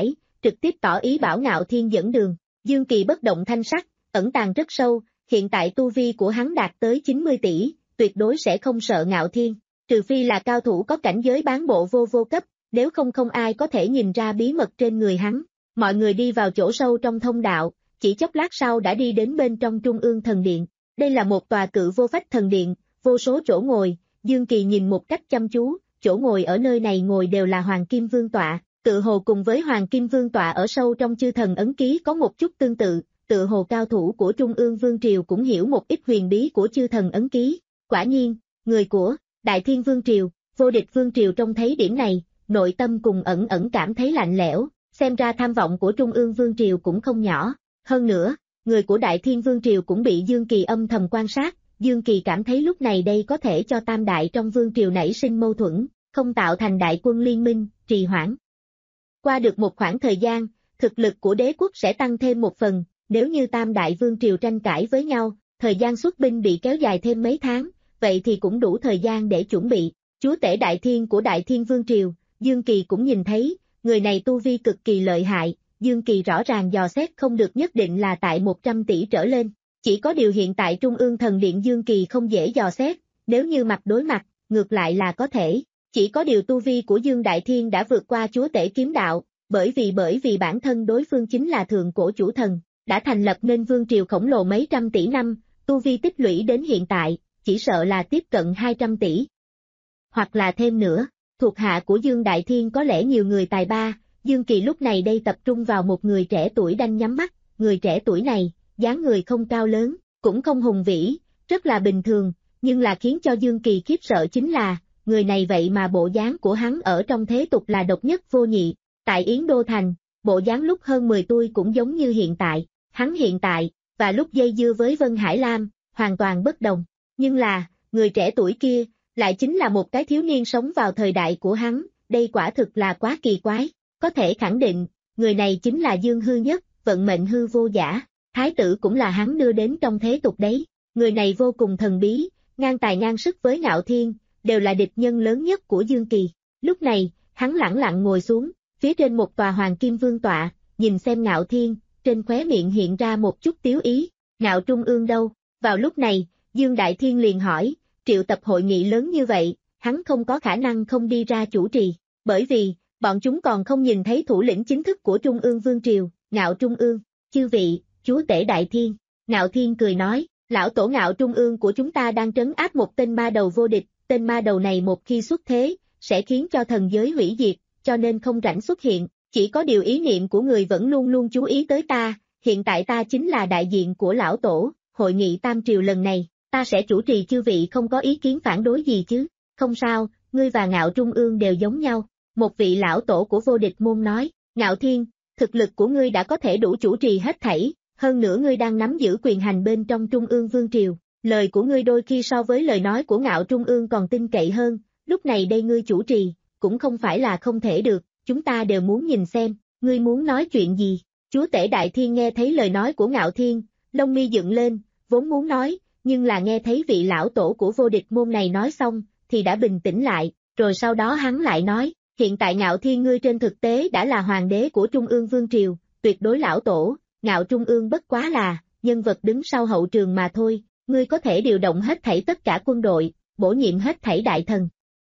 trực tiếp tỏ ý bảo Ngạo Thiên dẫn đường. Dương Kỳ bất động thanh sắc, ẩn tàng rất sâu, hiện tại tu vi của hắn đạt tới chín mươi tỷ, tuyệt đối sẽ không sợ Ngạo Thiên, trừ phi là cao thủ có cảnh giới bán bộ vô vô cấp, nếu không không ai có thể nhìn ra bí mật trên người hắn. Mọi người đi vào chỗ sâu trong thông đạo, chỉ chốc lát sau đã đi đến bên trong Trung ương thần điện. Đây là một tòa cự vô phách thần điện, vô số chỗ ngồi, Dương Kỳ nhìn một cách chăm chú, chỗ ngồi ở nơi này ngồi đều là Hoàng Kim Vương tọa, tự hồ cùng với Hoàng Kim Vương tọa ở sâu trong chư thần ấn ký có một chút tương tự, tự hồ cao thủ của Trung ương Vương Triều cũng hiểu một ít huyền bí của chư thần ấn ký. Quả nhiên, người của Đại Thiên Vương Triều, Vô Địch Vương Triều trông thấy điểm này, nội tâm cùng ẩn ẩn cảm thấy lạnh lẽo, xem ra tham vọng của Trung ương Vương Triều cũng không nhỏ. Hơn nữa, người của Đại Thiên Vương Triều cũng bị Dương Kỳ âm thầm quan sát, Dương Kỳ cảm thấy lúc này đây có thể cho tam đại trong Vương Triều nảy sinh mâu thuẫn, không tạo thành đại quân liên minh, trì hoãn. Qua được một khoảng thời gian, thực lực của đế quốc sẽ tăng thêm một phần, nếu như tam đại Vương Triều tranh cãi với nhau, thời gian xuất binh bị kéo dài thêm mấy tháng, vậy thì cũng đủ thời gian để chuẩn bị. Chúa tể Đại Thiên của Đại Thiên Vương Triều, Dương Kỳ cũng nhìn thấy, người này tu vi cực kỳ lợi hại, Dương Kỳ rõ ràng dò xét không được nhất định là tại một trăm tỷ trở lên, chỉ có điều hiện tại Trung ương thần điện Dương Kỳ không dễ dò xét, nếu như mặt đối mặt, ngược lại là có thể, chỉ có điều tu vi của Dương Đại Thiên đã vượt qua chúa tể kiếm đạo, bởi vì bởi vì bản thân đối phương chính là thượng cổ chủ thần, đã thành lập nên Vương Triều khổng lồ mấy trăm tỷ năm, tu vi tích lũy đến hiện tại, chỉ sợ là tiếp cận hai trăm tỷ. Hoặc là thêm nữa, thuộc hạ của Dương Đại Thiên có lẽ nhiều người tài ba, Dương Kỳ lúc này đây tập trung vào một người trẻ tuổi đanh nhắm mắt, người trẻ tuổi này, dáng người không cao lớn, cũng không hùng vĩ, rất là bình thường, nhưng là khiến cho Dương Kỳ khiếp sợ chính là, người này vậy mà bộ dáng của hắn ở trong thế tục là độc nhất vô nhị, tại Yến Đô Thành, bộ dáng lúc hơn mười tuổi cũng giống như hiện tại, hắn hiện tại, và lúc dây dưa với Vân Hải Lam, hoàn toàn bất đồng, nhưng là, người trẻ tuổi kia, lại chính là một cái thiếu niên sống vào thời đại của hắn, đây quả thực là quá kỳ quái, có thể khẳng định, người này chính là Dương Hư Nhất, vận mệnh hư vô giả, thái tử cũng là hắn đưa đến trong thế tục đấy, người này vô cùng thần bí, ngang tài ngang sức với Ngạo Thiên, đều là địch nhân lớn nhất của Dương Kỳ, lúc này, hắn lẳng lặng ngồi xuống, phía trên một tòa Hoàng Kim Vương tọa, nhìn xem Ngạo Thiên, trên khóe miệng hiện ra một chút tiếu ý, Ngạo Trung ương đâu, vào lúc này, Dương Đại Thiên liền hỏi, triệu tập hội nghị lớn như vậy, hắn không có khả năng không đi ra chủ trì, bởi vì, bọn chúng còn không nhìn thấy thủ lĩnh chính thức của Trung ương Vương Triều, Ngạo Trung ương, chư vị, chúa tể Đại Thiên, Ngạo Thiên cười nói, lão tổ Ngạo Trung ương của chúng ta đang trấn áp một tên ma đầu vô địch, tên ma đầu này một khi xuất thế, sẽ khiến cho thần giới hủy diệt, cho nên không rảnh xuất hiện, chỉ có điều ý niệm của người vẫn luôn luôn chú ý tới ta, hiện tại ta chính là đại diện của lão tổ, hội nghị Tam Triều lần này, ta sẽ chủ trì, chư vị không có ý kiến phản đối gì chứ, không sao, ngươi và Ngạo Trung ương đều giống nhau, một vị lão tổ của Vô Địch môn nói, Ngạo Thiên, thực lực của ngươi đã có thể đủ chủ trì hết thảy, hơn nữa ngươi đang nắm giữ quyền hành bên trong Trung ương Vương Triều, lời của ngươi đôi khi so với lời nói của Ngạo Trung ương còn tin cậy hơn, lúc này đây ngươi chủ trì, cũng không phải là không thể được, chúng ta đều muốn nhìn xem, ngươi muốn nói chuyện gì, chúa tể Đại Thiên nghe thấy lời nói của Ngạo Thiên, lông mi dựng lên, vốn muốn nói, nhưng là nghe thấy vị lão tổ của Vô Địch môn này nói xong, thì đã bình tĩnh lại, rồi sau đó hắn lại nói, hiện tại Ngạo Thiên ngươi trên thực tế đã là hoàng đế của Trung ương Vương Triều, tuyệt đối lão tổ, Ngạo Trung ương bất quá là, nhân vật đứng sau hậu trường mà thôi, ngươi có thể điều động hết thảy tất cả quân đội, bổ nhiệm hết thảy đại thần.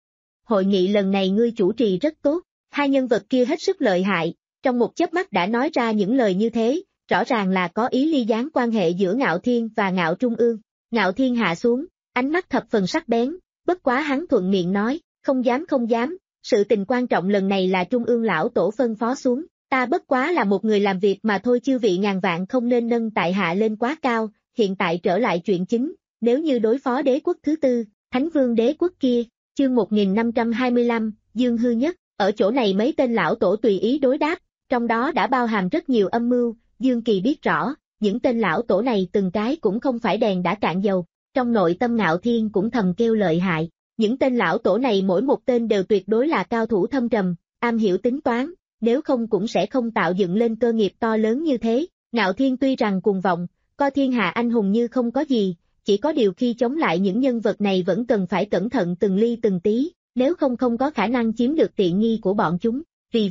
Hội nghị lần này ngươi chủ trì rất tốt, hai nhân vật kia hết sức lợi hại, trong một chớp mắt đã nói ra những lời như thế, rõ ràng là có ý ly gián quan hệ giữa Ngạo Thiên và Ngạo Trung ương. Ngạo Thiên hạ xuống, ánh mắt thập phần sắc bén, bất quá hắn thuận miệng nói, không dám không dám, sự tình quan trọng lần này là Trung ương lão tổ phân phó xuống, ta bất quá là một người làm việc mà thôi, chư vị ngàn vạn không nên nâng tại hạ lên quá cao, hiện tại trở lại chuyện chính, nếu như đối phó đế quốc thứ tư, Thánh Vương đế quốc kia, chương một nghìn năm trăm hai mươi lăm, Dương Hư Nhất, ở chỗ này mấy tên lão tổ tùy ý đối đáp, trong đó đã bao hàm rất nhiều âm mưu, Dương Kỳ biết rõ. Những tên lão tổ này từng cái cũng không phải đèn đã cạn dầu, trong nội tâm Ngạo Thiên cũng thầm kêu lợi hại, những tên lão tổ này mỗi một tên đều tuyệt đối là cao thủ thâm trầm, am hiểu tính toán, nếu không cũng sẽ không tạo dựng lên cơ nghiệp to lớn như thế. Ngạo Thiên tuy rằng cuồng vọng, coi thiên hạ anh hùng như không có gì, chỉ có điều khi chống lại những nhân vật này vẫn cần phải cẩn thận từng ly từng tí, nếu không không có khả năng chiếm được tiện nghi của bọn chúng, vì vậy,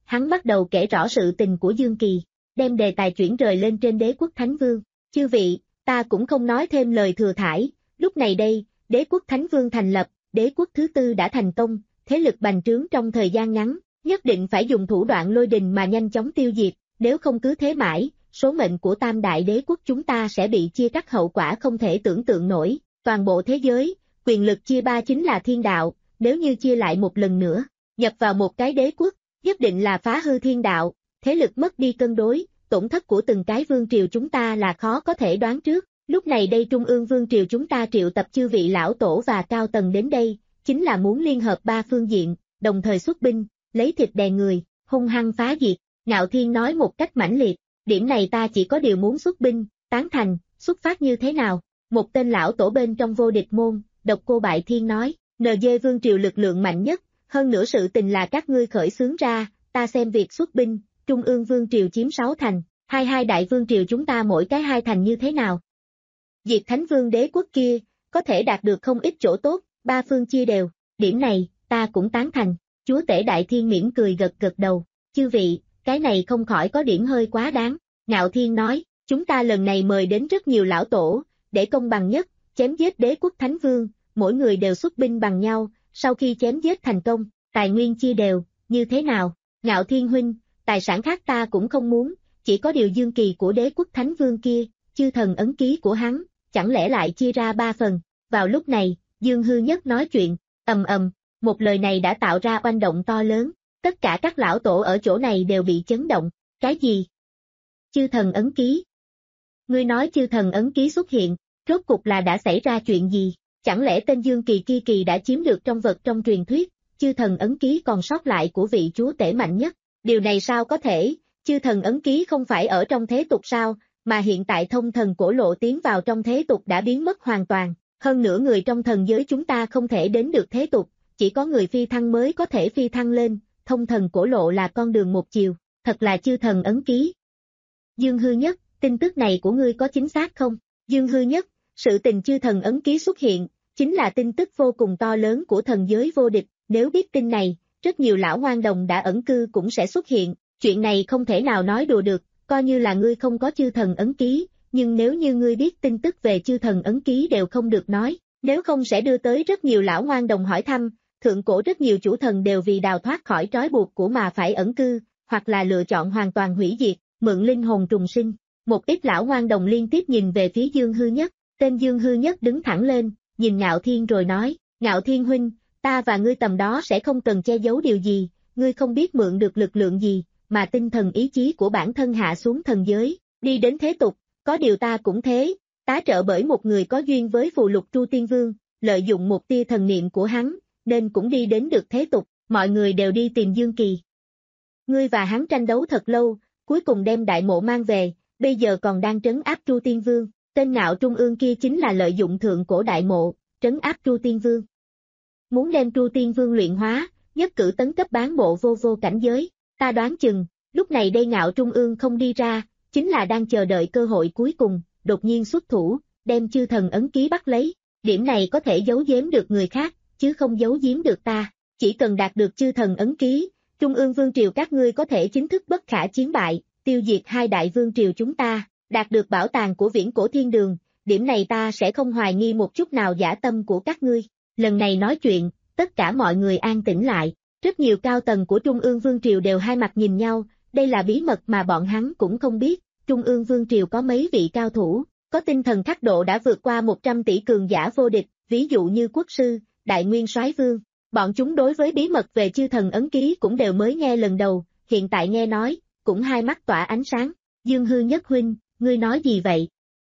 hắn bắt đầu kể rõ sự tình của Dương Kỳ, đem đề tài chuyển rời lên trên đế quốc Thánh Vương. Chư vị, ta cũng không nói thêm lời thừa thãi, lúc này đây, đế quốc Thánh Vương thành lập, đế quốc thứ tư đã thành công, thế lực bành trướng trong thời gian ngắn, nhất định phải dùng thủ đoạn lôi đình mà nhanh chóng tiêu diệt, nếu không cứ thế mãi, số mệnh của tam đại đế quốc chúng ta sẽ bị chia cắt, hậu quả không thể tưởng tượng nổi. Toàn bộ thế giới, quyền lực chia ba chính là thiên đạo, nếu như chia lại một lần nữa, nhập vào một cái đế quốc, nhất định là phá hư thiên đạo, thế lực mất đi cân đối, tổn thất của từng cái vương triều chúng ta là khó có thể đoán trước. Lúc này đây Trung ương vương triều chúng ta triệu tập chư vị lão tổ và cao tầng đến đây, chính là muốn liên hợp ba phương diện, đồng thời xuất binh, lấy thịt đè người, hung hăng phá diệt. Ngạo Thiên nói một cách mãnh liệt, điểm này ta chỉ có điều muốn xuất binh, tán thành, xuất phát như thế nào? Một tên lão tổ bên trong Vô Địch Môn, Độc Cô Bại Thiên nói, en giê vương triều lực lượng mạnh nhất, hơn nữa sự tình là các ngươi khởi xướng ra, ta xem việc xuất binh, Trung ương vương triều chiếm sáu thành, hai hai đại vương triều chúng ta mỗi cái hai thành như thế nào? Diệt Thánh Vương đế quốc kia, có thể đạt được không ít chỗ tốt, ba phương chia đều, điểm này, ta cũng tán thành. Chúa tể Đại Thiên mỉm cười gật gật đầu, chư vị, cái này không khỏi có điểm hơi quá đáng. Ngạo Thiên nói, chúng ta lần này mời đến rất nhiều lão tổ, để công bằng nhất, chém giết đế quốc Thánh Vương, mỗi người đều xuất binh bằng nhau, sau khi chém giết thành công, tài nguyên chia đều, như thế nào? Ngạo Thiên huynh, tài sản khác ta cũng không muốn, chỉ có điều Dương Kỳ của đế quốc Thánh Vương kia, chư thần ấn ký của hắn, chẳng lẽ lại chia ra ba phần? Vào lúc này, Dương Hư Nhất nói chuyện, ầm ầm, một lời này đã tạo ra oanh động to lớn, tất cả các lão tổ ở chỗ này đều bị chấn động, cái gì? Chư thần ấn ký? Ngươi nói chư thần ấn ký xuất hiện, rốt cục là đã xảy ra chuyện gì? Chẳng lẽ tên Dương Kỳ kia kỳ đã chiếm được trong vật trong truyền thuyết, chư thần ấn ký còn sót lại của vị chúa tể mạnh nhất? Điều này sao có thể, chư thần ấn ký không phải ở trong thế tục sao, mà hiện tại thông thần cổ lộ tiến vào trong thế tục đã biến mất hoàn toàn, hơn nữa người trong thần giới chúng ta không thể đến được thế tục, chỉ có người phi thăng mới có thể phi thăng lên, thông thần cổ lộ là con đường một chiều, thật là chư thần ấn ký. Dương Hư Nhất, tin tức này của ngươi có chính xác không? Dương Hư Nhất, sự tình chư thần ấn ký xuất hiện, chính là tin tức vô cùng to lớn của thần giới vô địch, nếu biết tin này, rất nhiều lão ngoan đồng đã ẩn cư cũng sẽ xuất hiện, chuyện này không thể nào nói đùa được, coi như là ngươi không có chư thần ấn ký, nhưng nếu như ngươi biết tin tức về chư thần ấn ký đều không được nói, nếu không sẽ đưa tới rất nhiều lão ngoan đồng hỏi thăm, thượng cổ rất nhiều chủ thần đều vì đào thoát khỏi trói buộc của mà phải ẩn cư, hoặc là lựa chọn hoàn toàn hủy diệt, mượn linh hồn trùng sinh. Một ít lão ngoan đồng liên tiếp nhìn về phía Dương Hư Nhất, tên Dương Hư Nhất đứng thẳng lên, nhìn Ngạo Thiên rồi nói, Ngạo Thiên huynh, ta và ngươi tầm đó sẽ không cần che giấu điều gì, ngươi không biết mượn được lực lượng gì, mà tinh thần ý chí của bản thân hạ xuống thần giới, đi đến thế tục, có điều ta cũng thế, tá trợ bởi một người có duyên với phù lục Tru Tiên Vương, lợi dụng một tia thần niệm của hắn, nên cũng đi đến được thế tục, mọi người đều đi tìm Dương Kỳ. Ngươi và hắn tranh đấu thật lâu, cuối cùng đem đại mộ mang về, bây giờ còn đang trấn áp Tru Tiên Vương, tên Ngạo Trung ương kia chính là lợi dụng thượng cổ đại mộ, trấn áp Tru Tiên Vương. Muốn đem Tru Tiên Vương luyện hóa, nhất cử tấn cấp bán bộ vô vô cảnh giới, ta đoán chừng, lúc này đây Ngạo Trung ương không đi ra, chính là đang chờ đợi cơ hội cuối cùng, đột nhiên xuất thủ, đem chư thần ấn ký bắt lấy, điểm này có thể giấu giếm được người khác, chứ không giấu giếm được ta, chỉ cần đạt được chư thần ấn ký, Trung ương vương triều các ngươi có thể chính thức bất khả chiến bại, tiêu diệt hai đại vương triều chúng ta, đạt được bảo tàng của viễn cổ thiên đường, điểm này ta sẽ không hoài nghi một chút nào dã tâm của các ngươi. Lần này nói chuyện, tất cả mọi người an tĩnh lại, rất nhiều cao tầng của Trung ương vương triều đều hai mặt nhìn nhau, đây là bí mật mà bọn hắn cũng không biết, Trung ương vương triều có mấy vị cao thủ, có tinh thần khắc độ đã vượt qua một trăm tỷ cường giả vô địch, ví dụ như quốc sư, đại nguyên soái vương, bọn chúng đối với bí mật về chư thần ấn ký cũng đều mới nghe lần đầu, hiện tại nghe nói, cũng hai mắt tỏa ánh sáng. Dương Hư Nhất huynh, ngươi nói gì vậy?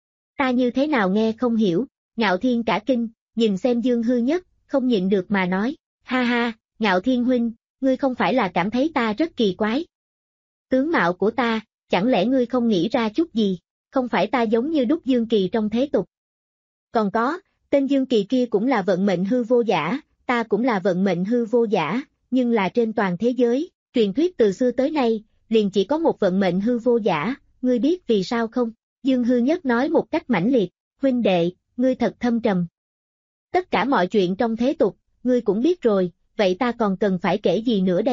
Ta như thế nào nghe không hiểu? Ngạo Thiên cả kinh, nhìn xem Dương Hư Nhất, không nhịn được mà nói, ha ha, Ngạo Thiên huynh, ngươi không phải là cảm thấy ta rất kỳ quái. Tướng mạo của ta, chẳng lẽ ngươi không nghĩ ra chút gì, không phải ta giống như đúc Dương Kỳ trong thế tục. Còn có, tên Dương Kỳ kia cũng là vận mệnh hư vô giả, ta cũng là vận mệnh hư vô giả, nhưng là trên toàn thế giới, truyền thuyết từ xưa tới nay, liền chỉ có một vận mệnh hư vô giả, ngươi biết vì sao không? Dương Hư Nhất nói một cách mãnh liệt, huynh đệ, ngươi thật thâm trầm. Tất cả mọi chuyện trong thế tục, ngươi cũng biết rồi, vậy ta còn cần phải kể gì nữa đây?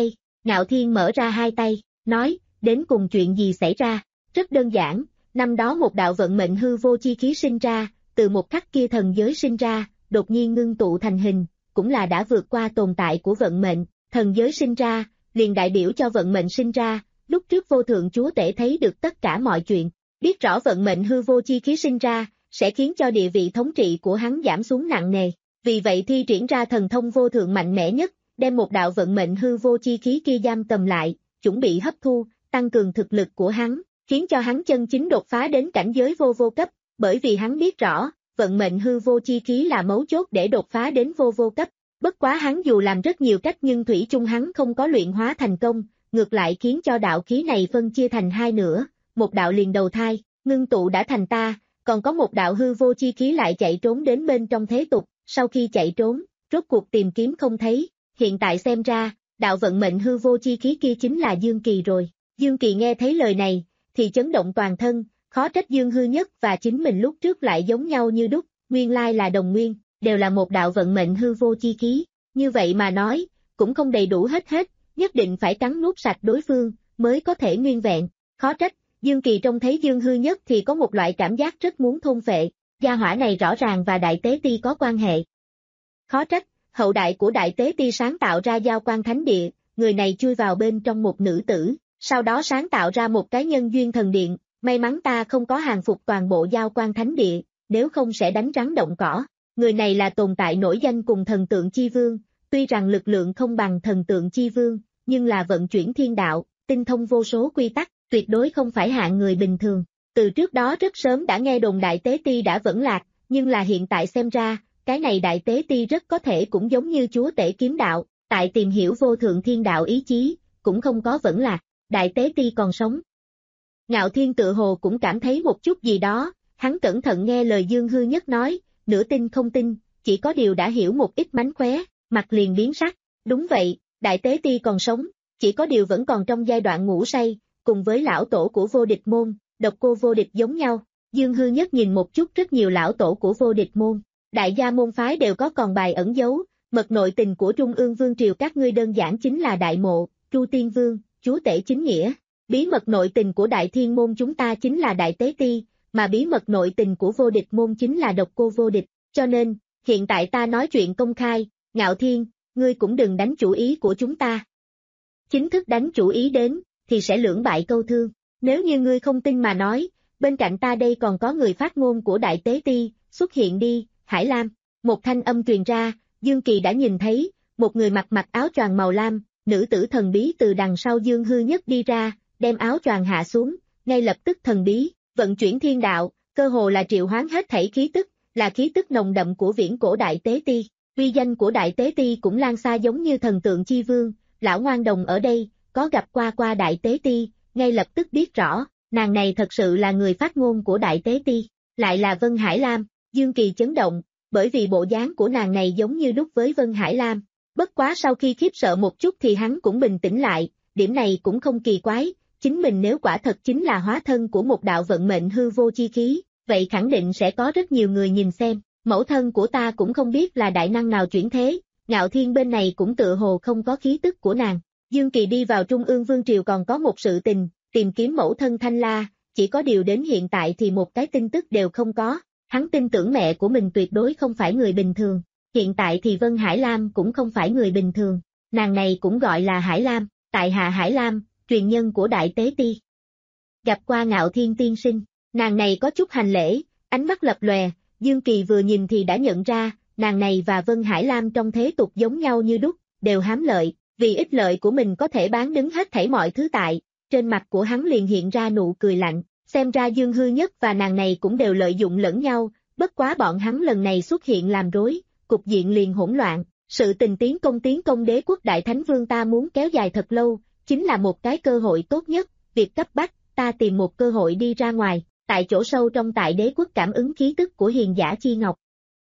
Ngạo Thiên mở ra hai tay, nói, đến cùng chuyện gì xảy ra? Rất đơn giản, năm đó một đạo vận mệnh hư vô chi khí sinh ra, từ một khắc kia thần giới sinh ra, đột nhiên ngưng tụ thành hình, cũng là đã vượt qua tồn tại của vận mệnh, thần giới sinh ra, liền đại biểu cho vận mệnh sinh ra, lúc trước vô thượng chúa tể thấy được tất cả mọi chuyện, biết rõ vận mệnh hư vô chi khí sinh ra, sẽ khiến cho địa vị thống trị của hắn giảm xuống nặng nề, vì vậy thi triển ra thần thông vô thượng mạnh mẽ nhất, đem một đạo vận mệnh hư vô chi khí kia giam cầm lại, chuẩn bị hấp thu, tăng cường thực lực của hắn, khiến cho hắn chân chính đột phá đến cảnh giới vô vô cấp, bởi vì hắn biết rõ, vận mệnh hư vô chi khí là mấu chốt để đột phá đến vô vô cấp. Bất quá hắn dù làm rất nhiều cách nhưng thủy chung hắn không có luyện hóa thành công, ngược lại khiến cho đạo khí này phân chia thành hai nửa, một đạo liền đầu thai, ngưng tụ đã thành ta, còn có một đạo hư vô chi khí lại chạy trốn đến bên trong thế tục, sau khi chạy trốn, rốt cuộc tìm kiếm không thấy, hiện tại xem ra, đạo vận mệnh hư vô chi khí kia chính là Dương Kỳ rồi. Dương Kỳ nghe thấy lời này, thì chấn động toàn thân, khó trách Dương Hư Nhất và chính mình lúc trước lại giống nhau như đúc, nguyên lai là đồng nguyên, đều là một đạo vận mệnh hư vô chi khí, như vậy mà nói, cũng không đầy đủ hết hết, nhất định phải cắn nuốt sạch đối phương, mới có thể nguyên vẹn, khó trách, Dương Kỳ trông thấy Dương Hư Nhất thì có một loại cảm giác rất muốn thôn phệ, gia hỏa này rõ ràng và Đại Tế Ti có quan hệ. Khó trách, hậu đại của Đại Tế Ti sáng tạo ra Giao Quang Thánh Địa, người này chui vào bên trong một nữ tử, sau đó sáng tạo ra một cái nhân duyên thần điện, may mắn ta không có hàng phục toàn bộ Giao Quang Thánh Địa, nếu không sẽ đánh rắn động cỏ. Người này là tồn tại nổi danh cùng thần tượng chi vương, tuy rằng lực lượng không bằng thần tượng chi vương, nhưng là vận chuyển thiên đạo, tinh thông vô số quy tắc, tuyệt đối không phải hạng người bình thường. Từ trước đó rất sớm đã nghe đồn Đại Tế Ti đã vẫn lạc, nhưng là hiện tại xem ra, cái này Đại Tế Ti rất có thể cũng giống như chúa tể kiếm đạo, tại tìm hiểu vô thượng thiên đạo ý chí, cũng không có vẫn lạc, Đại Tế Ti còn sống. Ngạo Thiên tự hồ cũng cảm thấy một chút gì đó, hắn cẩn thận nghe lời Dương Hư Nhất nói, nửa tin không tin, chỉ có điều đã hiểu một ít mánh khóe, mặt liền biến sắc, đúng vậy, Đại Tế Ti còn sống, chỉ có điều vẫn còn trong giai đoạn ngủ say, cùng với lão tổ của vô địch môn, độc cô vô địch giống nhau. Dương Hư Nhất nhìn một chút rất nhiều lão tổ của vô địch môn, đại gia môn phái đều có còn bài ẩn giấu, mật nội tình của Trung ương Vương Triều các ngươi đơn giản chính là Đại Mộ, Tru Tiên Vương, chúa tể chính nghĩa, bí mật nội tình của Đại Thiên môn chúng ta chính là Đại Tế Ti, mà bí mật nội tình của vô địch môn chính là độc cô vô địch, cho nên, hiện tại ta nói chuyện công khai, Ngạo Thiên, ngươi cũng đừng đánh chủ ý của chúng ta. Chính thức đánh chủ ý đến, thì sẽ lưỡng bại câu thương, nếu như ngươi không tin mà nói, bên cạnh ta đây còn có người phát ngôn của Đại Tế Ti, xuất hiện đi, Hải Lam, một thanh âm truyền ra, Dương Kỳ đã nhìn thấy, một người mặc mặc áo choàng màu lam, nữ tử thần bí từ đằng sau Dương Hư Nhất đi ra, đem áo choàng hạ xuống, ngay lập tức thần bí, vận chuyển thiên đạo, cơ hồ là triệu hoán hết thảy khí tức, là khí tức nồng đậm của viễn cổ Đại Tế Ti, uy danh của Đại Tế Ti cũng lan xa giống như thần tượng chi vương, lão ngoan đồng ở đây, có gặp qua qua Đại Tế Ti, ngay lập tức biết rõ, nàng này thật sự là người phát ngôn của Đại Tế Ti, lại là Vân Hải Lam, Dương Kỳ chấn động, bởi vì bộ dáng của nàng này giống như đúc với Vân Hải Lam, bất quá sau khi khiếp sợ một chút thì hắn cũng bình tĩnh lại, điểm này cũng không kỳ quái, chính mình nếu quả thật chính là hóa thân của một đạo vận mệnh hư vô chi khí, vậy khẳng định sẽ có rất nhiều người nhìn xem, mẫu thân của ta cũng không biết là đại năng nào chuyển thế, Ngạo Thiên bên này cũng tự hồ không có khí tức của nàng. Dương Kỳ đi vào Trung ương Vương Triều còn có một sự tình, tìm kiếm mẫu thân Thanh La, chỉ có điều đến hiện tại thì một cái tin tức đều không có, hắn tin tưởng mẹ của mình tuyệt đối không phải người bình thường, hiện tại thì Vân Hải Lam cũng không phải người bình thường, nàng này cũng gọi là Hải Lam, tại hạ Hải Lam, truyền nhân của Đại Tế Ti. Gặp qua Ngạo Thiên tiên sinh, nàng này có chút hành lễ, ánh mắt lập lòe, Dương Kỳ vừa nhìn thì đã nhận ra, nàng này và Vân Hải Lam trong thế tục giống nhau như đúc, đều hám lợi, vì ích lợi của mình có thể bán đứng hết thảy mọi thứ tại, trên mặt của hắn liền hiện ra nụ cười lạnh, xem ra Dương Hư Nhất và nàng này cũng đều lợi dụng lẫn nhau, bất quá bọn hắn lần này xuất hiện làm rối, cục diện liền hỗn loạn, sự tình tiến công tiến công đế quốc Đại Thánh Vương ta muốn kéo dài thật lâu, chính là một cái cơ hội tốt nhất, việc cấp bách, ta tìm một cơ hội đi ra ngoài, tại chỗ sâu trong tại đế quốc cảm ứng khí tức của hiền giả Chi Ngọc.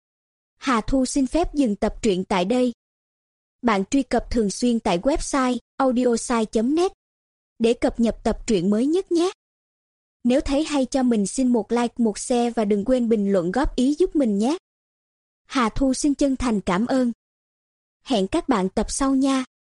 Hà Thu xin phép dừng tập truyện tại đây. Bạn truy cập thường xuyên tại website audiosai chấm net để cập nhật tập truyện mới nhất nhé. Nếu thấy hay cho mình xin một like, một share và đừng quên bình luận góp ý giúp mình nhé. Hà Thu xin chân thành cảm ơn. Hẹn các bạn tập sau nha.